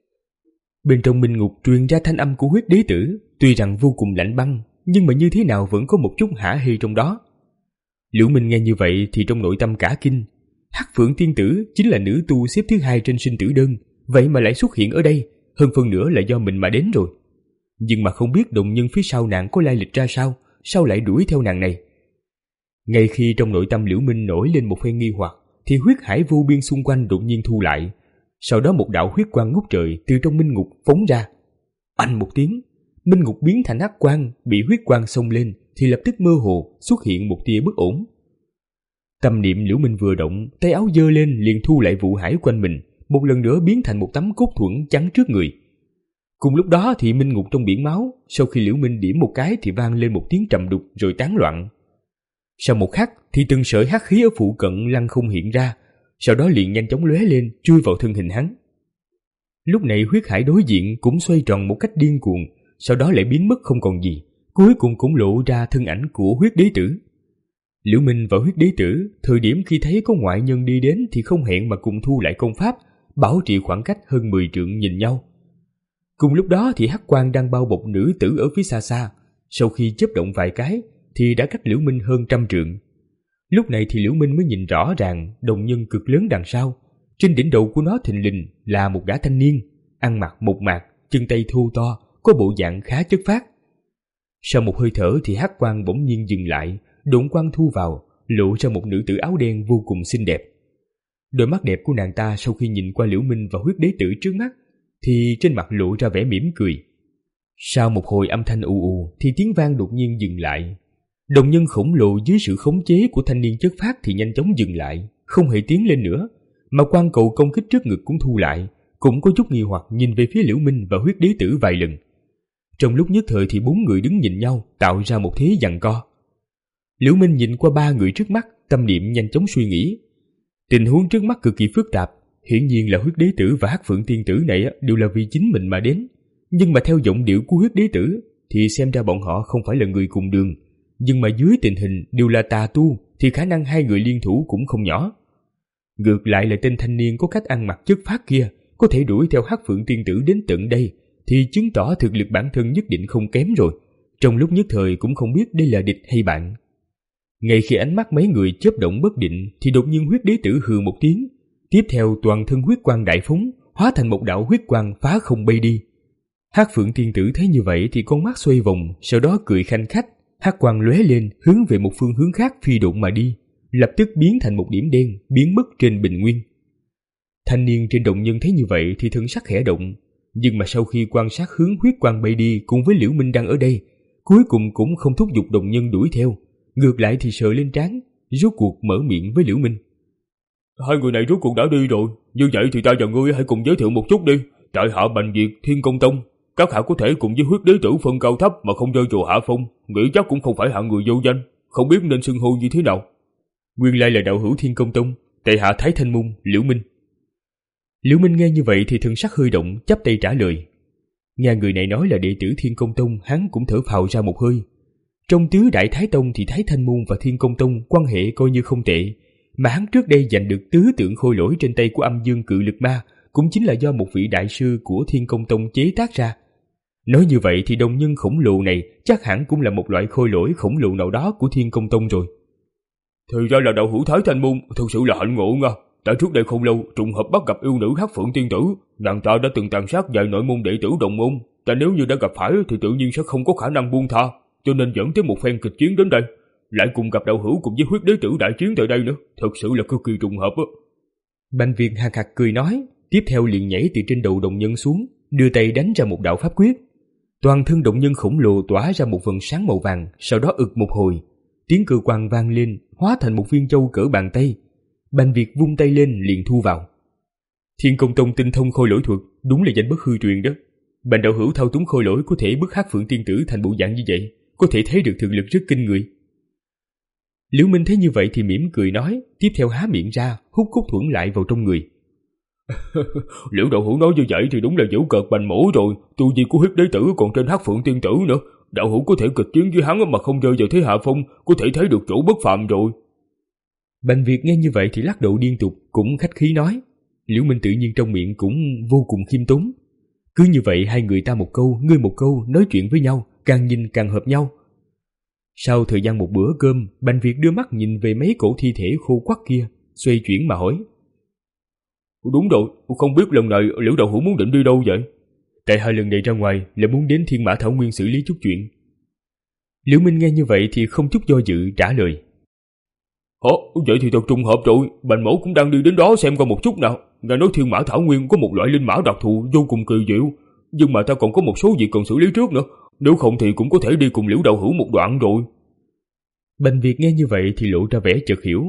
Bên trong minh ngục truyền ra thanh âm của huyết đế tử, tuy rằng vô cùng lạnh băng, nhưng mà như thế nào vẫn có một chút hả hê trong đó. Liễu Minh nghe như vậy thì trong nội tâm cả kinh. Hắc Phượng tiên tử chính là nữ tu xếp thứ hai trên sinh tử đơn, vậy mà lại xuất hiện ở đây, hơn phần nữa là do mình mà đến rồi. Nhưng mà không biết đồng nhân phía sau nàng có lai lịch ra sao, sao lại đuổi theo nàng này. Ngay khi trong nội tâm Liễu Minh nổi lên một phen nghi hoặc, thì huyết hải vô biên xung quanh đột nhiên thu lại. Sau đó một đạo huyết quang ngút trời từ trong minh ngục phóng ra. Oanh một tiếng, minh ngục biến thành hắc quang, bị huyết quang xông lên thì lập tức mơ hồ xuất hiện một tia bất ổn. Tâm niệm Liễu Minh vừa động, tay áo giơ lên liền thu lại vụ hải quanh mình, một lần nữa biến thành một tấm cốt thuẫn chắn trước người. Cùng lúc đó thì minh ngục trong biển máu, sau khi Liễu Minh điểm một cái thì vang lên một tiếng trầm đục rồi tán loạn. Sau một khắc thì từng sợi hắc khí ở phụ cận lăng không hiện ra, sau đó liền nhanh chóng lóe lên chui vào thân hình hắn. Lúc này huyết hải đối diện cũng xoay tròn một cách điên cuồng, sau đó lại biến mất không còn gì, cuối cùng cũng lộ ra thân ảnh của huyết đế tử. Liễu Minh và huyết đế tử thời điểm khi thấy có ngoại nhân đi đến thì không hẹn mà cùng thu lại công pháp, bảo trì khoảng cách hơn mười trượng nhìn nhau. Cùng lúc đó thì hắc quang đang bao bọc nữ tử ở phía xa xa, sau khi chớp động vài cái thì đã cách Liễu Minh hơn trăm trượng. Lúc này thì Liễu Minh mới nhìn rõ ràng đồng nhân cực lớn đằng sau, trên đỉnh đầu của nó thình lình là một gã thanh niên, ăn mặc mộc mạc, chân tay thô to, có bộ dạng khá chất phác. Sau một hơi thở thì hắc quang bỗng nhiên dừng lại, độn quang thu vào, lộ ra một nữ tử áo đen vô cùng xinh đẹp. Đôi mắt đẹp của nàng ta sau khi nhìn qua Liễu Minh và huyết đế tử trước mắt thì trên mặt lộ ra vẻ mỉm cười. Sau một hồi âm thanh ù ù thì tiếng vang đột nhiên dừng lại. Đồng nhân khổng lồ dưới sự khống chế của thanh niên chất phác thì nhanh chóng dừng lại, không hề tiến lên nữa, mà quang cầu công kích trước ngực cũng thu lại, cũng có chút nghi hoặc nhìn về phía Liễu Minh và huyết đế tử vài lần. Trong lúc nhất thời thì bốn người đứng nhìn nhau, tạo ra một thế giằng co. Liễu Minh nhìn qua ba người trước mắt, tâm niệm nhanh chóng suy nghĩ. Tình huống trước mắt cực kỳ phức tạp, hiển nhiên là huyết đế tử và Hắc Phượng tiên tử này đều là vì chính mình mà đến, nhưng mà theo giọng điệu của huyết đế tử thì xem ra bọn họ không phải là người cùng đường, nhưng mà dưới tình hình đều là tà tu thì khả năng hai người liên thủ cũng không nhỏ. Ngược lại là tên thanh niên có cách ăn mặc chất phác kia có thể đuổi theo Hắc Phượng tiên tử đến tận đây thì chứng tỏ thực lực bản thân nhất định không kém rồi. Trong lúc nhất thời cũng không biết đây là địch hay bạn. Ngay khi ánh mắt mấy người chớp động bất định thì đột nhiên huyết đế tử hừ một tiếng, tiếp theo toàn thân huyết quang đại phóng, hóa thành một đạo huyết quang phá không bay đi. Hắc Phượng tiên tử thấy như vậy thì con mắt xoay vòng, sau đó cười khanh khách, hắc quang lóe lên hướng về một phương hướng khác phi độn mà đi, lập tức biến thành một điểm đen biến mất trên bình nguyên. Thanh niên trên đồng nhân thấy như vậy thì thân sắc khẽ động, nhưng mà sau khi quan sát hướng huyết quang bay đi cùng với Liễu Minh đang ở đây, cuối cùng cũng không thúc giục đồng nhân đuổi theo, ngược lại thì sờ lên trán, rốt cuộc mở miệng với Liễu Minh. Hai người này rốt cuộc đã đi rồi, như vậy thì ta và ngươi hãy cùng giới thiệu một chút đi. Tại hạ Bành Việt Thiên Công Tông, các hạ có thể cùng với huyết đế tử phân cao thấp mà không rơi vào hạ phong, nghĩ chắc cũng không phải hạng người vô danh, không biết nên xưng hô như thế nào. Nguyên lai là đạo hữu Thiên Công Tông, tại hạ Thái Thanh Môn, Liễu Minh. Liễu Minh nghe như vậy thì thân sắc hơi động, chắp tay trả lời. Nghe người này nói là đệ tử Thiên Công Tông, hắn cũng thở phào ra một hơi. Trong tứ đại Thái Tông thì Thái Thanh Môn và Thiên Công Tông quan hệ coi như không tệ, mà hắn trước đây giành được tứ tượng khôi lỗi trên tay của Âm Dương Cự Lực Ma cũng chính là do một vị đại sư của Thiên Công Tông chế tác ra. Nói như vậy thì đồng nhân khổng lồ này chắc hẳn cũng là một loại khôi lỗi khổng lồ nào đó của Thiên Công Tông rồi. Thì ra là đạo hữu Thái Thanh Môn, thực sự là hạnh ngộ nha. Tại trước đây không lâu, trùng hợp bắt gặp yêu nữ Hắc Phượng Tiên Tử, nàng ta đã từng tàn sát vài nội môn đệ tử đồng môn. Ta nếu như đã gặp phải thì tự nhiên sẽ không có khả năng buông tha, cho nên dẫn tới một phen kịch chiến đến đây. Lại cùng gặp đạo hữu cùng với huyết đế tử đại chiến tại đây nữa, thật sự là cực kỳ trùng hợp á. Bành Việt hạc hạc cười nói, tiếp theo liền nhảy từ trên đầu đồng nhân xuống, đưa tay đánh ra một đạo pháp quyết. Toàn thân động nhân khổng lồ tỏa ra một vầng sáng màu vàng, sau đó ực một hồi, tiếng cơ quan vang lên, hóa thành một viên châu cỡ bàn tay. Bành Việt vung tay lên liền thu vào. Thiên Công Tông tinh thông khôi lỗi thuật, đúng là danh bất hư truyền đó. Bành đạo hữu thao túng khôi lỗi có thể bức Hắc Phượng Tiên Tử thành bộ dạng như vậy, có thể thấy được thực lực rất kinh người. Liễu Minh thấy như vậy thì mỉm cười nói, tiếp theo há miệng ra, hút cốt thuẫn lại vào trong người. Liễu đạo hữu nói như vậy thì đúng là giễu cợt Bành mỗ rồi, tu vi của huyết đế tử còn trên Hắc Phượng Tiên Tử nữa. Đạo hữu có thể kịch chiến với hắn mà không rơi vào thế hạ phong, có thể thấy được chỗ bất phàm rồi. Bành Việt nghe như vậy thì lắc đầu liên tục, cũng khách khí nói. Liễu Minh tự nhiên trong miệng cũng vô cùng khiêm tốn. Cứ như vậy hai người ta một câu, ngươi một câu, nói chuyện với nhau, càng nhìn càng hợp nhau. Sau thời gian một bữa cơm, Bành Việt đưa mắt nhìn về mấy cổ thi thể khô quắc kia, xoay chuyển mà hỏi. Đúng rồi, không biết lần này Liễu đạo hữu muốn định đi đâu vậy? Tại hai lần này ra ngoài là muốn đến Thiên Mã Thảo Nguyên xử lý chút chuyện. Liễu Minh nghe như vậy thì không chút do dự trả lời. Ồ, vậy thì thật trùng hợp rồi, Bành mẫu cũng đang đi đến đó xem coi một chút nào. Nghe nói Thiên Mã Thảo Nguyên có một loại linh mã đặc thù vô cùng kỳ diệu, nhưng mà ta còn có một số việc cần xử lý trước nữa, nếu không thì cũng có thể đi cùng Liễu đạo hữu một đoạn rồi. Bành Việt nghe như vậy thì lộ ra vẻ chợt hiểu.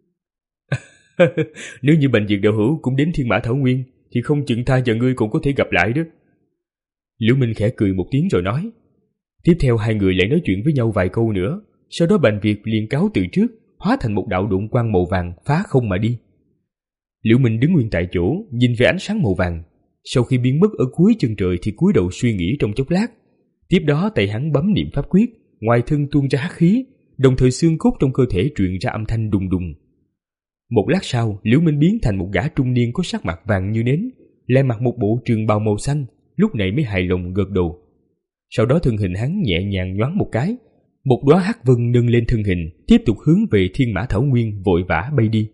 Nếu như Bành Việt đạo hữu cũng đến Thiên Mã Thảo Nguyên thì không chừng ta và ngươi cũng có thể gặp lại đó. Liễu Minh khẽ cười một tiếng rồi nói. Tiếp theo hai người lại nói chuyện với nhau vài câu nữa, sau đó Bành Việt liền cáo từ trước, hóa thành một đạo độn quang màu vàng phá không mà đi. Liễu Minh đứng nguyên tại chỗ, nhìn về ánh sáng màu vàng. Sau khi biến mất ở cuối chân trời thì cúi đầu suy nghĩ trong chốc lát. Tiếp đó tay hắn bấm niệm pháp quyết, ngoài thân tuôn ra hắc khí, đồng thời xương cốt trong cơ thể truyền ra âm thanh đùng đùng. Một lát sau, Liễu Minh biến thành một gã trung niên có sắc mặt vàng như nến, lại mặc một bộ trường bào màu xanh, lúc này mới hài lòng gật đầu. Sau đó thân hình hắn nhẹ nhàng nhoáng một cái, một đóa hắc vân nâng lên thân hình, tiếp tục hướng về Thiên Mã Thảo Nguyên vội vã bay đi.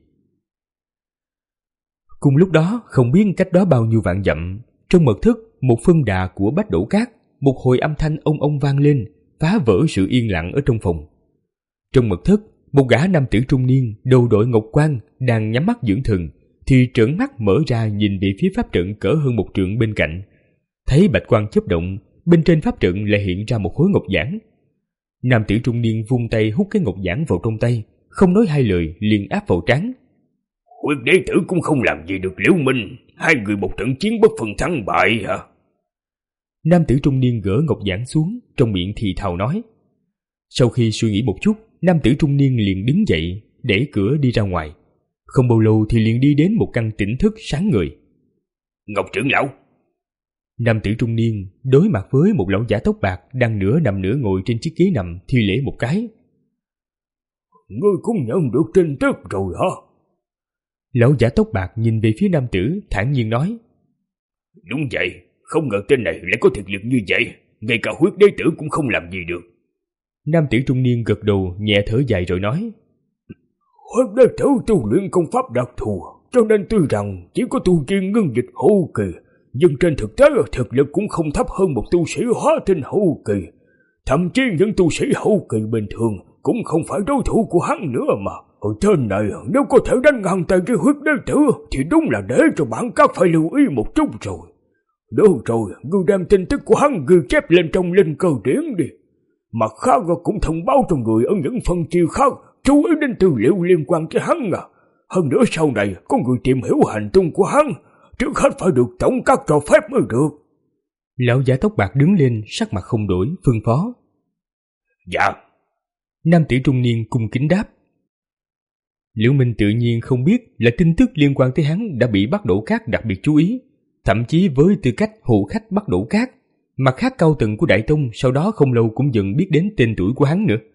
Cùng lúc đó, không biết cách đó bao nhiêu vạn dặm, trong mật thất, một phân đà của Bách Đổ Cát, một hồi âm thanh ông ông vang lên, phá vỡ sự yên lặng ở trong phòng. Trong mật thất, một gã nam tử trung niên, đầu đội ngọc quan, đang nhắm mắt dưỡng thần, thì trợn mắt mở ra nhìn về phía pháp trận cỡ hơn một trượng bên cạnh. Thấy bạch quang chớp động, bên trên pháp trận lại hiện ra một khối ngọc giản. Nam tử trung niên vung tay hút cái ngọc giản vào trong tay, không nói hai lời liền áp vào trán. Huyết đế tử cũng không làm gì được Liễu Minh, hai người một trận chiến bất phân thắng bại hả? Nam tử trung niên gỡ ngọc giản xuống, trong miệng thì thào nói. Sau khi suy nghĩ một chút, nam tử trung niên liền đứng dậy, đẩy cửa đi ra ngoài. Không bao lâu thì liền đi đến một căn tỉnh thất sáng ngời. Ngọc trưởng lão. Nam tử trung niên đối mặt với một lão giả tóc bạc đang nửa nằm nửa ngồi trên chiếc ghế nằm, thi lễ một cái. Ngươi cũng nhận được tin tức rồi hả? Lão giả tóc bạc nhìn về phía nam tử, thản nhiên nói. Đúng vậy, không ngờ tên này lại có thực lực như vậy, ngay cả huyết đế tử cũng không làm gì được. Nam tử trung niên gật đầu, nhẹ thở dài rồi nói. Huyết đế tử tu luyện công pháp đặc thù, cho nên tuy rằng chỉ có tu vi ngưng dịch hậu kỳ, nhưng trên thực tế thực lực cũng không thấp hơn một tu sĩ hóa tinh hậu kỳ. Thậm chí những tu sĩ hậu kỳ bình thường cũng không phải đối thủ của hắn nữa mà. Ở trên này nếu có thể đánh ngang tay với huyết đế tử thì đúng là để cho bản các phải lưu ý một chút rồi. Được rồi, ngươi đem tin tức của hắn ghi chép lên trong linh cơ điển đi. Mặt khác cũng thông báo cho người ở những phân chia khác chú ý đến tư liệu liên quan tới hắn à. Hơn nữa sau này có người tìm hiểu hành tung của hắn, trước hết phải được tổng các cho phép mới được. Lão giả tóc bạc đứng lên, sắc mặt không đổi, phân phó. Dạ. Nam tử trung niên cung kính đáp. Liễu Minh tự nhiên không biết là tin tức liên quan tới hắn đã bị Bắc Đổ Cát đặc biệt chú ý, thậm chí với tư cách hộ khách Bắc Đổ Cát, Mặt khác cao tầng của Đại Tông sau đó không lâu cũng dần biết đến tên tuổi của hắn nữa.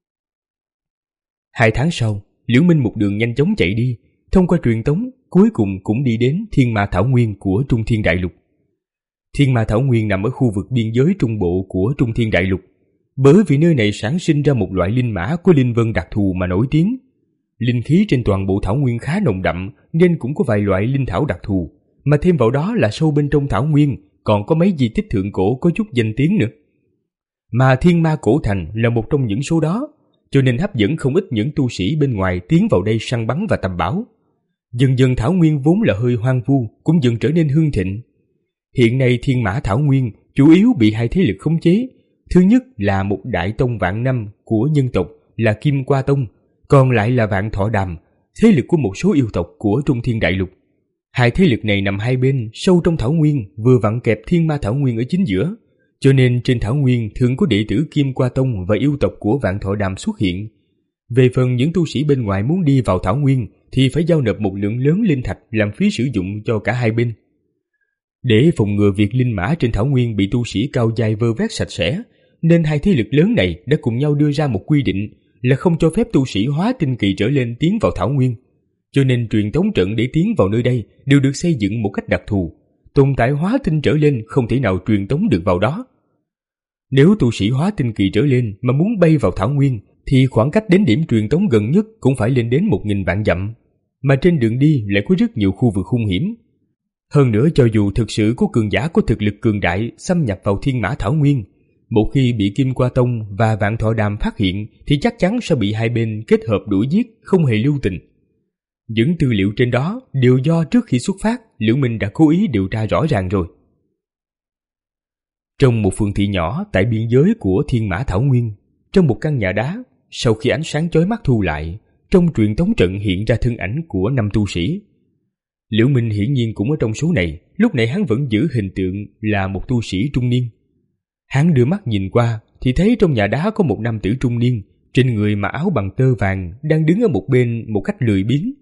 Hai tháng sau, Liễu Minh một đường nhanh chóng chạy đi, thông qua truyền tống, cuối cùng cũng đi đến Thiên Ma Thảo Nguyên của Trung Thiên Đại Lục. Thiên Ma Thảo Nguyên nằm ở khu vực biên giới trung bộ của Trung Thiên Đại Lục, bởi vì nơi này sản sinh ra một loại linh mã có linh vân đặc thù mà nổi tiếng. Linh khí trên toàn bộ thảo nguyên khá nồng đậm nên cũng có vài loại linh thảo đặc thù, mà thêm vào đó là sâu bên trong thảo nguyên còn có mấy di tích thượng cổ có chút danh tiếng nữa. Mà Thiên Ma Cổ Thành là một trong những số đó, cho nên hấp dẫn không ít những tu sĩ bên ngoài tiến vào đây săn bắn và tầm bảo. Dần dần thảo nguyên vốn là hơi hoang vu cũng dần trở nên hưng thịnh. Hiện nay Thiên Mã Thảo Nguyên chủ yếu bị hai thế lực khống chế. Thứ nhất là một đại tông vạn năm của nhân tộc là Kim Qua Tông, còn lại là Vạn Thọ Đàm, thế lực của một số yêu tộc của Trung Thiên Đại Lục. Hai thế lực này nằm hai bên sâu trong thảo nguyên, vừa vặn kẹp Thiên Ma Thảo Nguyên ở chính giữa, cho nên trên thảo nguyên thường có đệ tử Kim Qua Tông và yêu tộc của Vạn Thọ Đàm xuất hiện. Về phần những tu sĩ bên ngoài muốn đi vào thảo nguyên thì phải giao nộp một lượng lớn linh thạch làm phí sử dụng cho cả hai bên. Để phòng ngừa việc linh mã trên thảo nguyên bị tu sĩ cao giai vơ vét sạch sẽ, nên hai thế lực lớn này đã cùng nhau đưa ra một quy định là không cho phép tu sĩ hóa tinh kỳ trở lên tiến vào thảo nguyên. Cho nên truyền tống trận để tiến vào nơi đây đều được xây dựng một cách đặc thù, tồn tại hóa tinh trở lên không thể nào truyền tống được vào đó. Nếu tu sĩ hóa tinh kỳ trở lên mà muốn bay vào thảo nguyên thì khoảng cách đến điểm truyền tống gần nhất cũng phải lên đến một nghìn vạn dặm, mà trên đường đi lại có rất nhiều khu vực hung hiểm. Hơn nữa, cho dù thực sự có cường giả có thực lực cường đại xâm nhập vào Thiên Mã Thảo Nguyên, một khi bị Kim Qua Tông và Vạn Thọ Đàm phát hiện thì chắc chắn sẽ bị hai bên kết hợp đuổi giết, không hề lưu tình. Những tư liệu trên đó đều do trước khi xuất phát Liễu Minh đã cố ý điều tra rõ ràng rồi. Trong một phường thị nhỏ tại biên giới của Thiên Mã Thảo Nguyên, trong một căn nhà đá, sau khi ánh sáng chói mắt thu lại, trong truyền tống trận hiện ra thân ảnh của năm tu sĩ. Liễu Minh hiển nhiên cũng ở trong số này, lúc này hắn vẫn giữ hình tượng là một tu sĩ trung niên. Hắn đưa mắt nhìn qua thì thấy trong nhà đá có một nam tử trung niên, trên người mặc áo bằng tơ vàng, đang đứng ở một bên một cách lười biếng.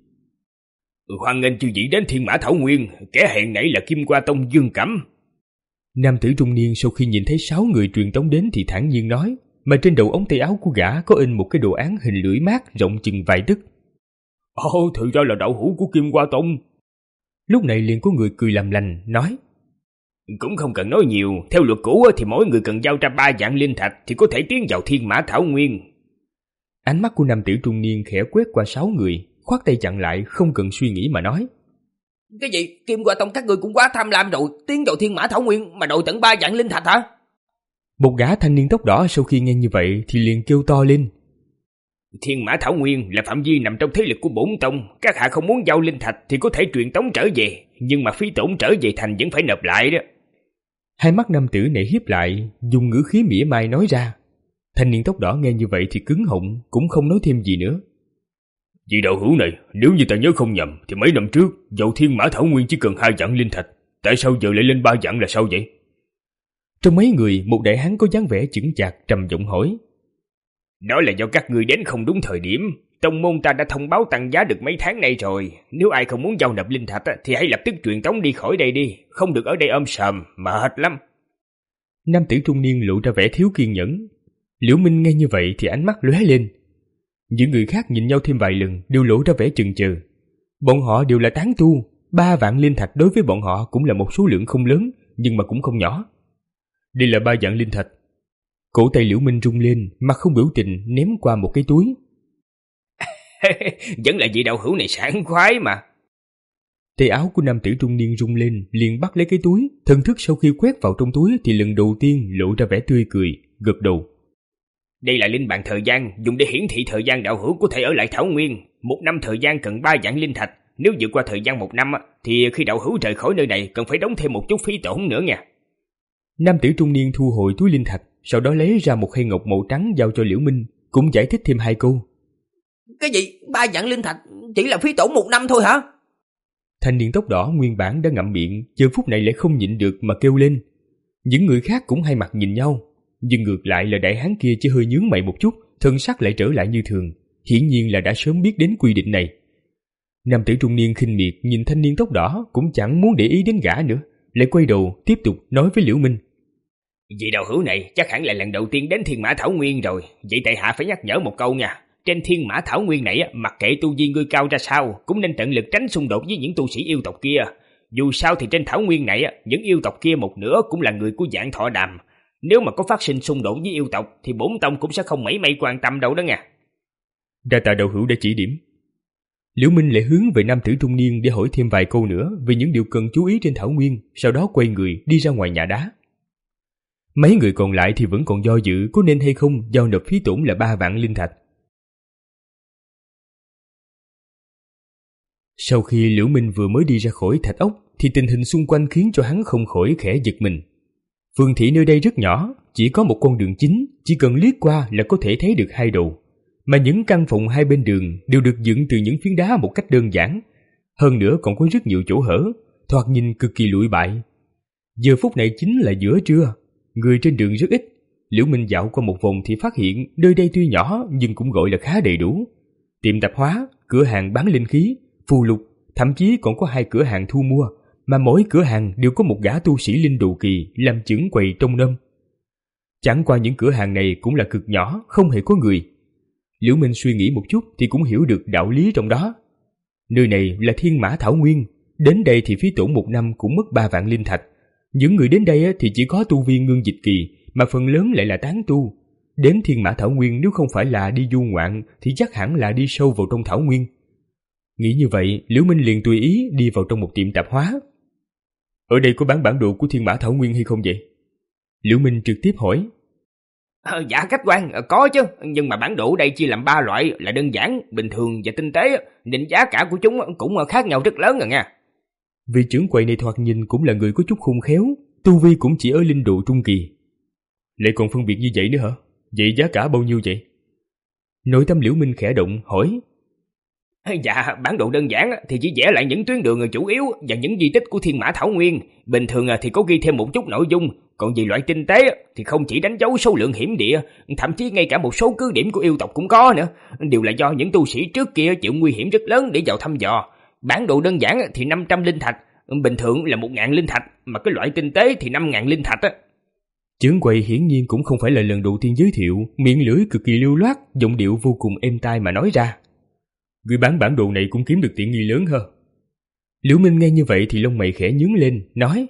Hoan nghênh chư vị đến Thiên Mã Thảo Nguyên, kẻ hẹn nãy là Kim Qua Tông Dương Cẩm. Nam tử trung niên sau khi nhìn thấy sáu người truyền tống đến thì thản nhiên nói, mà trên đầu ống tay áo của gã có in một cái đồ án hình lưỡi mát rộng chừng vài tấc. Ồ, thì ra là đạo hữu của Kim Qua Tông. Lúc này liền có người cười làm lành nói, cũng không cần nói nhiều, theo luật cũ thì mỗi người cần giao ra ba vạn linh thạch thì có thể tiến vào Thiên Mã Thảo Nguyên. Ánh mắt của nam tử trung niên khẽ quét qua sáu người, khoát tay chặn lại, không cần suy nghĩ mà nói, cái gì? Kim Qua Tông các ngươi cũng quá tham lam rồi, tiến vào Thiên Mã Thảo Nguyên mà đòi tận ba vạn linh thạch hả? Một gã thanh niên tóc đỏ sau khi nghe như vậy thì liền kêu to lên, Thiên Mã Thảo Nguyên là phạm vi nằm trong thế lực của bổn tông, các hạ không muốn giao linh thạch thì có thể truyền tống trở về, nhưng mà phí tổn trở về thành vẫn phải nộp lại đó. Hai mắt nam tử này hiếp lại, dùng ngữ khí mỉa mai nói ra. Thanh niên tóc đỏ nghe như vậy thì cứng họng, cũng không nói thêm gì nữa. Vị đạo hữu này, nếu như ta nhớ không nhầm thì mấy năm trước vào Thiên Mã Thảo Nguyên chỉ cần hai vạn linh thạch, tại sao giờ lại lên ba vạn là sao vậy? Trong mấy người, một đại hán có dáng vẻ chững chạc trầm giọng hỏi, đó là do các ngươi đến không đúng thời điểm. Tông môn ta đã thông báo tăng giá được mấy tháng nay rồi, nếu ai không muốn giao nộp linh thạch thì hãy lập tức truyền tống đi khỏi đây đi, không được ở đây ôm sòm, mệt lắm. Nam tử trung niên lộ ra vẻ thiếu kiên nhẫn. Liễu Minh nghe như vậy thì ánh mắt lóe lên. Những người khác nhìn nhau thêm vài lần đều lộ ra vẻ chần chừ. Bọn họ đều là tán tu, ba vạn linh thạch đối với bọn họ cũng là một số lượng không lớn, nhưng mà cũng không nhỏ. Đây là ba vạn linh thạch. Cổ tay Liễu Minh rung lên, mặt không biểu tình ném qua một cái túi. Vẫn là vị đạo hữu này sảng khoái mà. Tay áo của nam tử trung niên rung lên, liền bắt lấy cái túi, thần thức sau khi quét vào trong túi thì lần đầu tiên lộ ra vẻ tươi cười, gật đầu. Đây là linh bàn thời gian, dùng để hiển thị thời gian đạo hữu có thể ở lại Thảo Nguyên. Một năm thời gian cần ba vạn linh thạch, nếu vượt qua thời gian một năm thì khi đạo hữu rời khỏi nơi này cần phải đóng thêm một chút phí tổn nữa nha. Nam tử trung niên thu hồi túi linh thạch, sau đó lấy ra một khay ngọc màu trắng giao cho Liễu Minh, cũng giải thích thêm hai câu. Cái gì? Ba vạn linh thạch chỉ là phí tổn một năm thôi hả? Thanh niên tóc đỏ nguyên bản đã ngậm miệng, giờ phút này lại không nhịn được mà kêu lên. Những người khác cũng hai mặt nhìn nhau, nhưng ngược lại là đại hán kia chỉ hơi nhướng mày một chút, thân sắc lại trở lại như thường, hiển nhiên là đã sớm biết đến quy định này. Nam tử trung niên khinh miệt nhìn thanh niên tóc đỏ cũng chẳng muốn để ý đến gã nữa, lại quay đầu tiếp tục nói với Liễu Minh. Vị đạo hữu này chắc hẳn là lần đầu tiên đến Thiên Mã Thảo Nguyên rồi. Vậy tại hạ phải nhắc nhở một câu nha. Trên Thiên Mã Thảo Nguyên này, mặc kệ tu vi ngươi cao ra sao, cũng nên tận lực tránh xung đột với những tu sĩ yêu tộc kia. Dù sao thì trên Thảo Nguyên này, những yêu tộc kia một nửa cũng là người của Vạn Thọ Đàm. Nếu mà có phát sinh xung đột với yêu tộc thì bổn tông cũng sẽ không mảy may quan tâm đâu đó nha. Đa tạ đạo hữu đã chỉ điểm. Liễu Minh lại hướng về nam tử trung niên để hỏi thêm vài câu nữa về những điều cần chú ý trên Thảo Nguyên, sau đó quay người đi ra ngoài nhà đá. Mấy người còn lại thì vẫn còn do dự có nên hay không giao nộp phí tổn là ba vạn linh thạch. Sau khi Liễu Minh vừa mới đi ra khỏi thạch ốc thì tình hình xung quanh khiến cho hắn không khỏi khẽ giật mình. Phường thị nơi đây rất nhỏ, chỉ có một con đường chính, chỉ cần liếc qua là có thể thấy được hai đầu. Mà những căn phòng hai bên đường đều được dựng từ những phiến đá một cách đơn giản. Hơn nữa còn có rất nhiều chỗ hở, thoạt nhìn cực kỳ lụi bại. Giờ phút này chính là giữa trưa, người trên đường rất ít. Liễu Minh dạo qua một vòng thì phát hiện nơi đây tuy nhỏ nhưng cũng gọi là khá đầy đủ. Tiệm tạp hóa, cửa hàng bán linh khí, phù lục, thậm chí còn có hai cửa hàng thu mua, mà mỗi cửa hàng đều có một gã tu sĩ linh độ kỳ làm chững quầy trông nom. Chẳng qua những cửa hàng này cũng là cực nhỏ, không hề có người. Liễu Minh suy nghĩ một chút thì cũng hiểu được đạo lý trong đó. Nơi này là Thiên Mã Thảo Nguyên, đến đây thì phí tổn một năm cũng mất ba vạn linh thạch. Những người đến đây thì chỉ có tu viên ngưng dịch kỳ, mà phần lớn lại là tán tu. Đến Thiên Mã Thảo Nguyên nếu không phải là đi du ngoạn thì chắc hẳn là đi sâu vào trong Thảo Nguyên. Nghĩ như vậy, Liễu Minh liền tùy ý đi vào trong một tiệm tạp hóa. Ở đây có bán bản đồ của Thiên Mã Thảo Nguyên hay không vậy? Liễu Minh trực tiếp hỏi. À, dạ khách quan, có chứ, nhưng mà bản đồ ở đây chia làm ba loại là đơn giản, bình thường và tinh tế, nên giá cả của chúng cũng khác nhau rất lớn rồi nha. Vị trưởng quầy này thoạt nhìn cũng là người có chút khôn khéo, tu vi cũng chỉ ở linh độ trung kỳ. Lại còn phân biệt như vậy nữa hả? Vậy giá cả bao nhiêu vậy? Nội tâm Liễu Minh khẽ động hỏi. Dạ, bản đồ đơn giản thì chỉ vẽ lại những tuyến đường chủ yếu và những di tích của Thiên Mã Thảo Nguyên. Bình thường thì có ghi thêm một chút nội dung. Còn về loại tinh tế thì không chỉ đánh dấu số lượng hiểm địa, thậm chí ngay cả một số cứ điểm của yêu tộc cũng có nữa. Đều là do những tu sĩ trước kia chịu nguy hiểm rất lớn để vào thăm dò. Bản đồ đơn giản thì năm trăm linh thạch, bình thường là một nghìn linh thạch, mà cái loại tinh tế thì năm nghìn linh thạch á. Trưởng quầy hiển nhiên cũng không phải là lần đầu tiên giới thiệu, miệng lưỡi cực kỳ lưu loát, giọng điệu vô cùng êm tai mà nói ra. Người bán bản đồ này cũng kiếm được tiện nghi lớn hơn. Liễu Minh nghe như vậy thì lông mày khẽ nhướng lên, nói.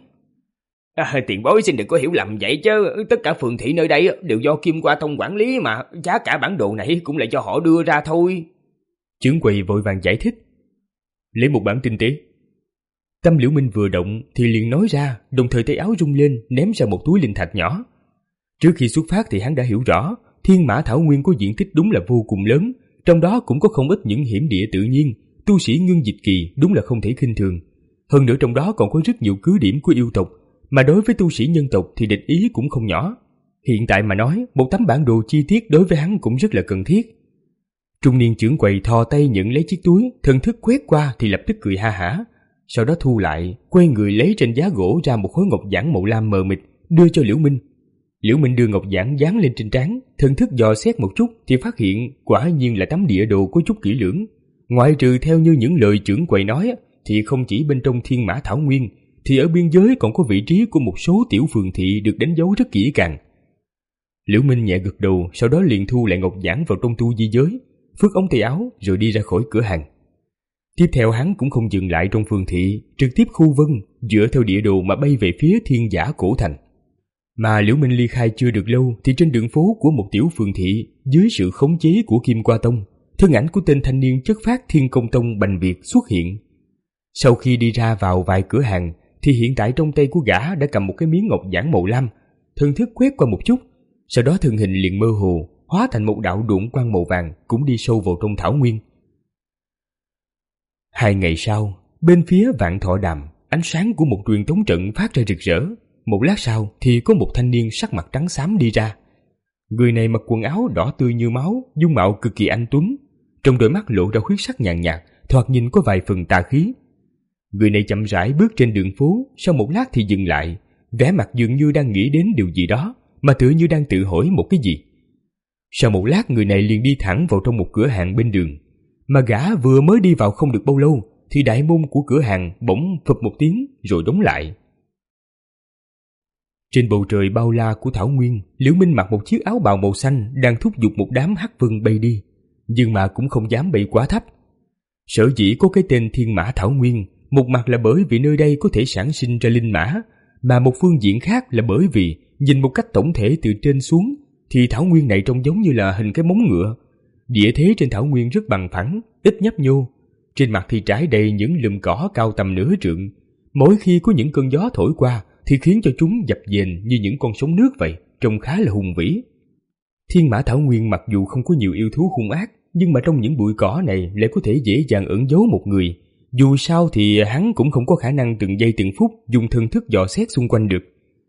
À, tiền bối xin đừng có hiểu lầm vậy chứ, tất cả phường thị nơi đây đều do Kim Qua Tông quản lý mà, giá cả bản đồ này cũng là do họ đưa ra thôi. Trưởng quầy vội vàng giải thích. Lấy một bản tinh tế. Tâm Liễu Minh vừa động thì liền nói ra, đồng thời tay áo rung lên ném ra một túi linh thạch nhỏ. Trước khi xuất phát thì hắn đã hiểu rõ, Thiên Mã Thảo Nguyên có diện tích đúng là vô cùng lớn, trong đó cũng có không ít những hiểm địa tự nhiên, tu sĩ ngưng dịch kỳ đúng là không thể khinh thường. Hơn nữa trong đó còn có rất nhiều cứ điểm của yêu tộc, mà đối với tu sĩ nhân tộc thì địch ý cũng không nhỏ. Hiện tại mà nói, một tấm bản đồ chi tiết đối với hắn cũng rất là cần thiết. Trung niên trưởng quầy thò tay nhận lấy chiếc túi, thần thức quét qua thì lập tức cười ha hả, sau đó thu lại, quay người lấy trên giá gỗ ra một khối ngọc giản màu lam mờ mịt, đưa cho Liễu Minh. Liễu Minh đưa ngọc giản dán lên trên trán, thần thức dò xét một chút thì phát hiện quả nhiên là tấm địa đồ có chút kỹ lưỡng. Ngoại trừ theo như những lời trưởng quầy nói thì không chỉ bên trong Thiên Mã Thảo Nguyên, thì ở biên giới còn có vị trí của một số tiểu phường thị được đánh dấu rất kỹ càng. Liễu Minh nhẹ gật đầu, sau đó liền thu lại ngọc giản vào trong tu di giới, phất ống tay áo rồi đi ra khỏi cửa hàng. Tiếp theo hắn cũng không dừng lại trong phường thị, trực tiếp khu vân, dựa theo địa đồ mà bay về phía Thiên Giả Cổ Thành. Mà Liễu Minh ly khai chưa được lâu thì trên đường phố của một tiểu phường thị, dưới sự khống chế của Kim Qua Tông, thân ảnh của tên thanh niên chất phác Thiên Công Tông Bành Việt xuất hiện. Sau khi đi ra vào vài cửa hàng thì hiện tại trong tay của gã đã cầm một cái miếng ngọc giản màu lam, thần thức quét qua một chút, sau đó thân hình liền mơ hồ, hóa thành một đạo độn quang màu vàng cũng đi sâu vào trong thảo nguyên. Hai ngày sau, bên phía Vạn Thọ Đàm, ánh sáng của một truyền tống trận phát ra rực rỡ. Một lát sau thì có một thanh niên sắc mặt trắng xám đi ra. Người này mặc quần áo đỏ tươi như máu, dung mạo cực kỳ anh tuấn, trong đôi mắt lộ ra huyết sắc nhàn nhạt, thoạt nhìn có vài phần tà khí. Người này chậm rãi bước trên đường phố, sau một lát thì dừng lại, vẻ mặt dường như đang nghĩ đến điều gì đó, mà tựa như đang tự hỏi một cái gì. Sau một lát người này liền đi thẳng vào trong một cửa hàng bên đường, mà gã vừa mới đi vào không được bao lâu thì đại môn của cửa hàng bỗng phập một tiếng rồi đóng lại. Trên bầu trời bao la của thảo nguyên, Liễu Minh mặc một chiếc áo bào màu xanh đang thúc giục một đám hắc vân bay đi, nhưng mà cũng không dám bay quá thấp. Sở dĩ có cái tên Thiên Mã Thảo Nguyên, một mặt là bởi vì nơi đây có thể sản sinh ra linh mã, mà một phương diện khác là bởi vì nhìn một cách tổng thể từ trên xuống thì thảo nguyên này trông giống như là hình cái móng ngựa. Địa thế trên thảo nguyên rất bằng phẳng, ít nhấp nhô, trên mặt thì trải đầy những lùm cỏ cao tầm nửa trượng. Mỗi khi có những cơn gió thổi qua thì khiến cho chúng dập dềnh như những con sóng nước vậy, trông khá là hùng vĩ. Thiên Mã Thảo Nguyên mặc dù không có nhiều yêu thú hung ác, nhưng mà trong những bụi cỏ này lại có thể dễ dàng ẩn giấu một người. Dù sao thì hắn cũng không có khả năng từng giây từng phút dùng thần thức dò xét xung quanh được.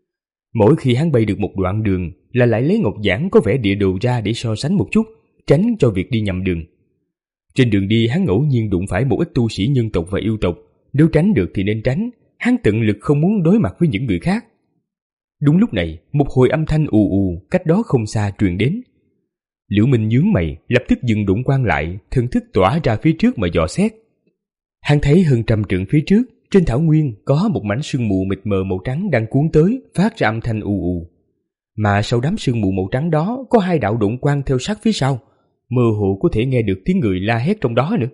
Mỗi khi hắn bay được một đoạn đường là lại lấy ngọc giản có vẻ địa đồ ra để so sánh một chút, tránh cho việc đi nhầm đường. Trên đường đi hắn ngẫu nhiên đụng phải một ít tu sĩ nhân tộc và yêu tộc, nếu tránh được thì nên tránh, hắn tận lực không muốn đối mặt với những người khác. Đúng lúc này, một hồi âm thanh ù ù cách đó không xa truyền đến. Liễu Minh nhướng mày, lập tức dừng đụng quang lại, thần thức tỏa ra phía trước mà dò xét. Hắn thấy hơn trăm trượng phía trước, trên thảo nguyên có một mảnh sương mù mịt mờ màu trắng đang cuốn tới, phát ra âm thanh ù ù. Mà sau đám sương mù màu trắng đó có hai đạo đụng quang theo sát phía sau, mơ hồ có thể nghe được tiếng người la hét trong đó nữa.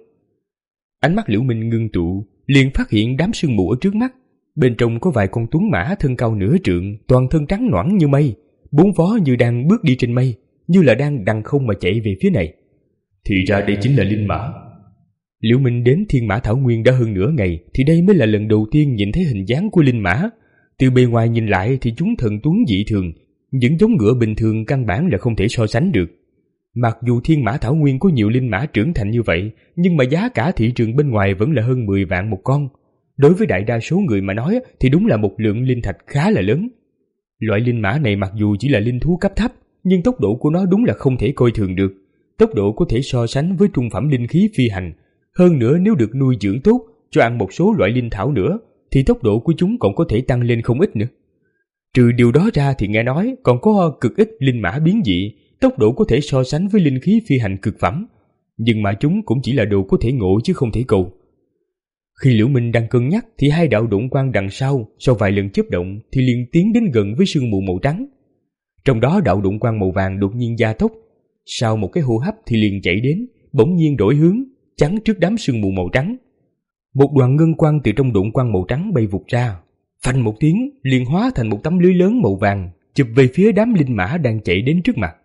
Ánh mắt Liễu Minh ngưng tụ, liền phát hiện đám sương mù ở trước mắt, bên trong có vài con tuấn mã thân cao nửa trượng, toàn thân trắng nõn như mây, bốn vó như đang bước đi trên mây, như là đang đằng không mà chạy về phía này. Thì ra đây chính là linh mã. Liễu Minh đến Thiên Mã Thảo Nguyên đã hơn nửa ngày, thì đây mới là lần đầu tiên nhìn thấy hình dáng của linh mã. Từ bề ngoài nhìn lại thì chúng thần tuấn dị thường, những giống ngựa bình thường căn bản là không thể so sánh được. Mặc dù Thiên Mã Thảo Nguyên có nhiều linh mã trưởng thành như vậy, nhưng mà giá cả thị trường bên ngoài vẫn là hơn mười vạn một con. Đối với đại đa số người mà nói thì đúng là một lượng linh thạch khá là lớn. Loại linh mã này mặc dù chỉ là linh thú cấp thấp, nhưng tốc độ của nó đúng là không thể coi thường được. Tốc độ có thể so sánh với trung phẩm linh khí phi hành. Hơn nữa nếu được nuôi dưỡng tốt, cho ăn một số loại linh thảo nữa, thì tốc độ của chúng còn có thể tăng lên không ít nữa. Trừ điều đó ra thì nghe nói còn có cực ít linh mã biến dị, tốc độ có thể so sánh với linh khí phi hành cực phẩm. Nhưng mà chúng cũng chỉ là đồ có thể ngộ chứ không thể cầu. Khi Liễu Minh đang cân nhắc thì hai đạo độn quang đằng sau, sau vài lần chớp động thì liền tiến đến gần với sương mù màu trắng. Trong đó đạo độn quang màu vàng đột nhiên gia tốc, sau một cái hô hấp thì liền chạy đến, bỗng nhiên đổi hướng, chắn trước đám sương mù màu trắng. Một đoàn ngân quang từ trong độn quang màu trắng bay vụt ra, phanh một tiếng liền hóa thành một tấm lưới lớn màu vàng, chụp về phía đám linh mã đang chạy đến trước mặt.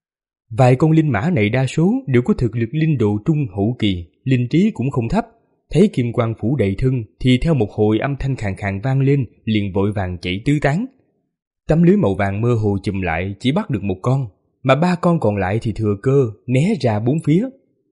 Vài con linh mã này đa số đều có thực lực linh đồ trung hậu kỳ, linh trí cũng không thấp. Thấy kim quang phủ đầy thân thì theo một hồi âm thanh khàn khàn vang lên, liền vội vàng chạy tứ tán. Tấm lưới màu vàng mơ hồ chùm lại chỉ bắt được một con, mà ba con còn lại thì thừa cơ né ra bốn phía.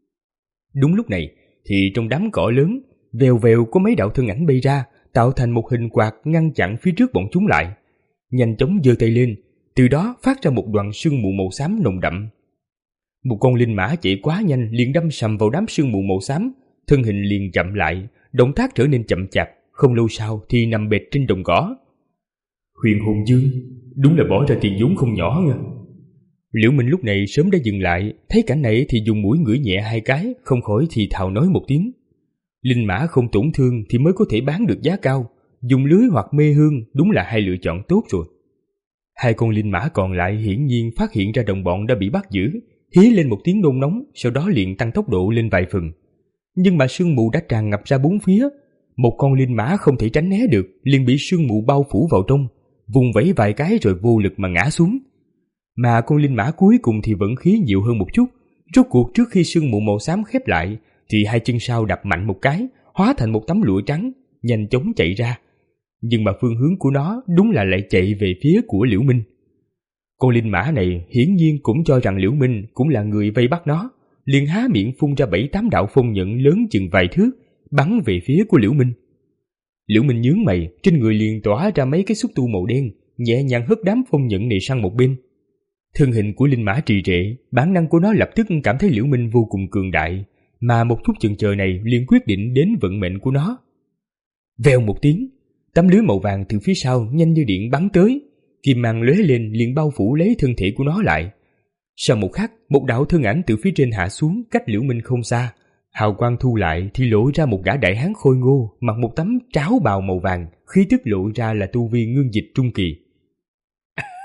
Đúng lúc này thì trong đám cỏ lớn, vèo vèo có mấy đạo thân ảnh bay ra, tạo thành một hình quạt ngăn chặn phía trước bọn chúng lại. Nhanh chóng giơ tay lên, từ đó phát ra một đoàn sương mù màu xám nồng đậm. Một con linh mã chạy quá nhanh liền đâm sầm vào đám sương mù màu xám, thân hình liền chậm lại, động tác trở nên chậm chạp, không lâu sau thì nằm bệt trên đồng cỏ. Huyền Hồn Dương, đúng là bỏ ra tiền vốn không nhỏ nha. Liễu Minh lúc này sớm đã dừng lại, thấy cảnh này thì dùng mũi ngửi nhẹ hai cái, không khỏi thì thào nói một tiếng. Linh mã không tổn thương thì mới có thể bán được giá cao, dùng lưới hoặc mê hương đúng là hai lựa chọn tốt rồi. Hai con linh mã còn lại hiển nhiên phát hiện ra đồng bọn đã bị bắt giữ, hí lên một tiếng nôn nóng, sau đó liền tăng tốc độ lên vài phần. Nhưng mà sương mù đã tràn ngập ra bốn phía, một con linh mã không thể tránh né được, liền bị sương mù bao phủ vào trong, vùng vẫy vài cái rồi vô lực mà ngã xuống. Mà con linh mã cuối cùng thì vận khí nhiều hơn một chút, rốt cuộc trước khi sương mù màu xám khép lại thì hai chân sau đạp mạnh một cái, hóa thành một tấm lụa trắng, nhanh chóng chạy ra. Nhưng mà phương hướng của nó đúng là lại chạy về phía của Liễu Minh. Con linh mã này hiển nhiên cũng cho rằng Liễu Minh cũng là người vây bắt nó, liền há miệng phun ra bảy tám đạo phong nhận lớn chừng vài thước, bắn về phía của Liễu Minh. Liễu Minh nhướng mày, trên người liền tỏa ra mấy cái xúc tu màu đen, nhẹ nhàng hất đám phong nhận này sang một bên. Thân hình của linh mã trì trệ, bản năng của nó lập tức cảm thấy Liễu Minh vô cùng cường đại, mà một chút chần chờ này liền quyết định đến vận mệnh của nó. Vèo một tiếng, tấm lưới màu vàng từ phía sau nhanh như điện bắn tới, kim mang lóe lên liền bao phủ lấy thân thể của nó lại. Sau một khắc, một đạo thân ảnh từ phía trên hạ xuống cách Liễu Minh không xa, hào quang thu lại thì lộ ra một gã đại hán khôi ngô, mặc một tấm tráo bào màu vàng, khí tức lộ ra là tu vi ngưng dịch trung kỳ.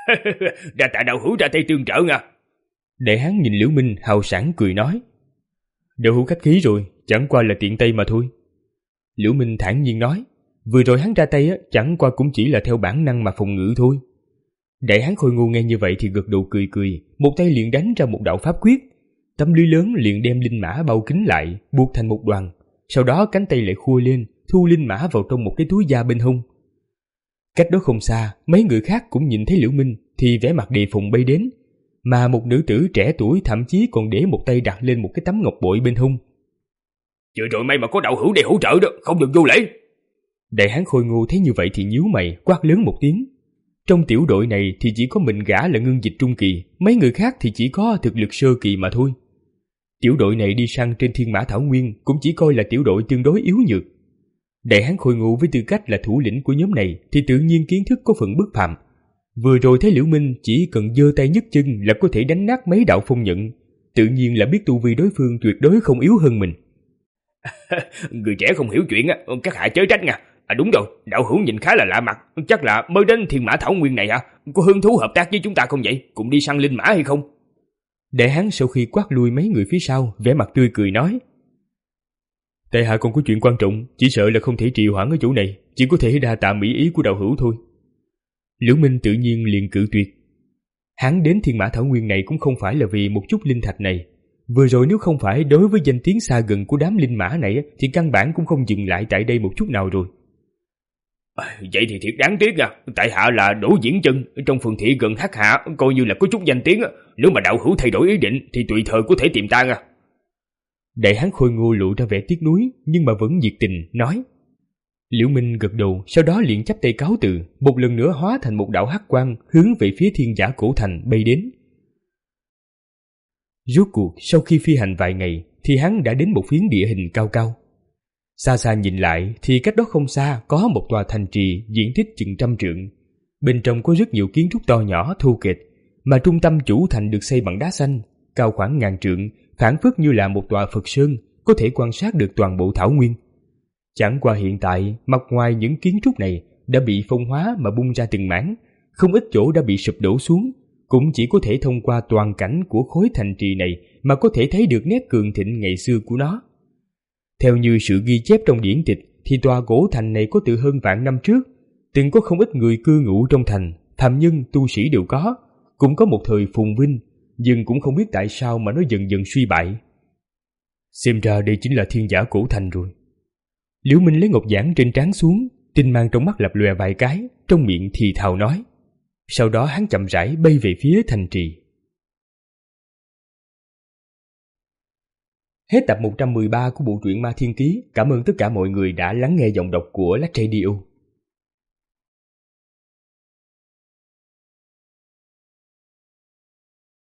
Ra tạ đạo hữu ra tay tương trợ nha. Đại hán nhìn Liễu Minh hào sảng cười nói. Đạo hữu khách khí rồi, chẳng qua là tiện tay mà thôi. Liễu Minh thản nhiên nói. Vừa rồi hắn ra tay á, chẳng qua cũng chỉ là theo bản năng mà phòng ngự thôi. Đại hán Khôi Ngô nghe như vậy thì gật đầu cười cười, một tay liền đánh ra một đạo pháp quyết. Tấm lưới lớn liền đem linh mã bao kín lại, buộc thành một đoàn. Sau đó cánh tay lại khua lên, thu linh mã vào trong một cái túi da bên hông. Cách đó không xa, mấy người khác cũng nhìn thấy Liễu Minh thì vẻ mặt đề phòng bay đến, mà một nữ tử trẻ tuổi thậm chí còn để một tay đặt lên một cái tấm ngọc bội bên hông. Vừa rồi may mà có đạo hữu để hỗ trợ đó, không được vô lễ. Đại hán Khôi Ngô thấy như vậy thì nhíu mày, quát lớn một tiếng. Trong tiểu đội này thì chỉ có mình gã là ngưng dịch trung kỳ, mấy người khác thì chỉ có thực lực sơ kỳ mà thôi. Tiểu đội này đi săn trên Thiên Mã Thảo Nguyên cũng chỉ coi là tiểu đội tương đối yếu nhược. Đại hán Khôi Ngô với tư cách là thủ lĩnh của nhóm này thì tự nhiên kiến thức có phần bất phàm. Vừa rồi thấy Liễu Minh chỉ cần giơ tay nhấc chân là có thể đánh nát mấy đạo phong nhận, tự nhiên là biết tu vi đối phương tuyệt đối không yếu hơn mình. Người trẻ không hiểu chuyện á, các hạ chớ trách nha. À đúng rồi, đạo hữu nhìn khá là lạ mặt, chắc là mới đến Thiên Mã Thảo Nguyên này hả? Có hứng thú hợp tác với chúng ta không vậy? Cùng đi săn linh mã hay không? Đại hán sau khi quát lui mấy người phía sau, vẻ mặt tươi cười nói. Tại hạ còn có chuyện quan trọng, chỉ sợ là không thể trì hoãn ở chỗ này, chỉ có thể đa tạ mỹ ý của đạo hữu thôi. Liễu Minh tự nhiên liền cự tuyệt. Hắn đến Thiên Mã Thảo Nguyên này cũng không phải là vì một chút linh thạch này. Vừa rồi nếu không phải đối với danh tiếng xa gần của đám linh mã này thì căn bản cũng không dừng lại tại đây một chút nào rồi. À, vậy thì thiệt đáng tiếc nha. Tại hạ là Đỗ Diễn Chân, trong phường thị gần Hắc Hạ, coi như là có chút danh tiếng. Nếu mà đạo hữu thay đổi ý định thì tùy thời có thể tìm ta nha. Đại hán Khôi Ngô lộ ra vẻ tiếc nuối nhưng mà vẫn nhiệt tình nói. Liễu Minh gật đầu, sau đó liền chắp tay cáo từ, một lần nữa hóa thành một đạo hắc quang hướng về phía Thiên Giả Cổ Thành bay đến. Rốt cuộc sau khi phi hành vài ngày thì hắn đã đến một phiến địa hình cao cao. Xa xa nhìn lại thì cách đó không xa có một tòa thành trì diện tích chừng trăm trượng. Bên trong có rất nhiều kiến trúc to nhỏ thô kệch, mà trung tâm chủ thành được xây bằng đá xanh, cao khoảng ngàn trượng, phảng phất như là một tòa Phật sơn, có thể quan sát được toàn bộ thảo nguyên. Chẳng qua hiện tại, mặt ngoài những kiến trúc này đã bị phong hóa mà bung ra từng mảng, không ít chỗ đã bị sụp đổ xuống, cũng chỉ có thể thông qua toàn cảnh của khối thành trì này mà có thể thấy được nét cường thịnh ngày xưa của nó. Theo như sự ghi chép trong điển tịch thì tòa cổ thành này có từ hơn vạn năm trước, từng có không ít người cư ngụ trong thành, phàm nhân tu sĩ đều có, cũng có một thời phồn vinh, nhưng cũng không biết tại sao mà nó dần dần suy bại. Xem ra đây chính là Thiên Giả Cổ Thành rồi. Liễu Minh lấy ngọc giản trên trán xuống, tinh mang trong mắt lập lòe vài cái, trong miệng thì thào nói. Sau đó hắn chậm rãi bay về phía thành trì. Hết tập một trăm mười ba của bộ truyện Ma Thiên Ký. Cảm ơn tất cả mọi người đã lắng nghe giọng đọc của Lách Radio.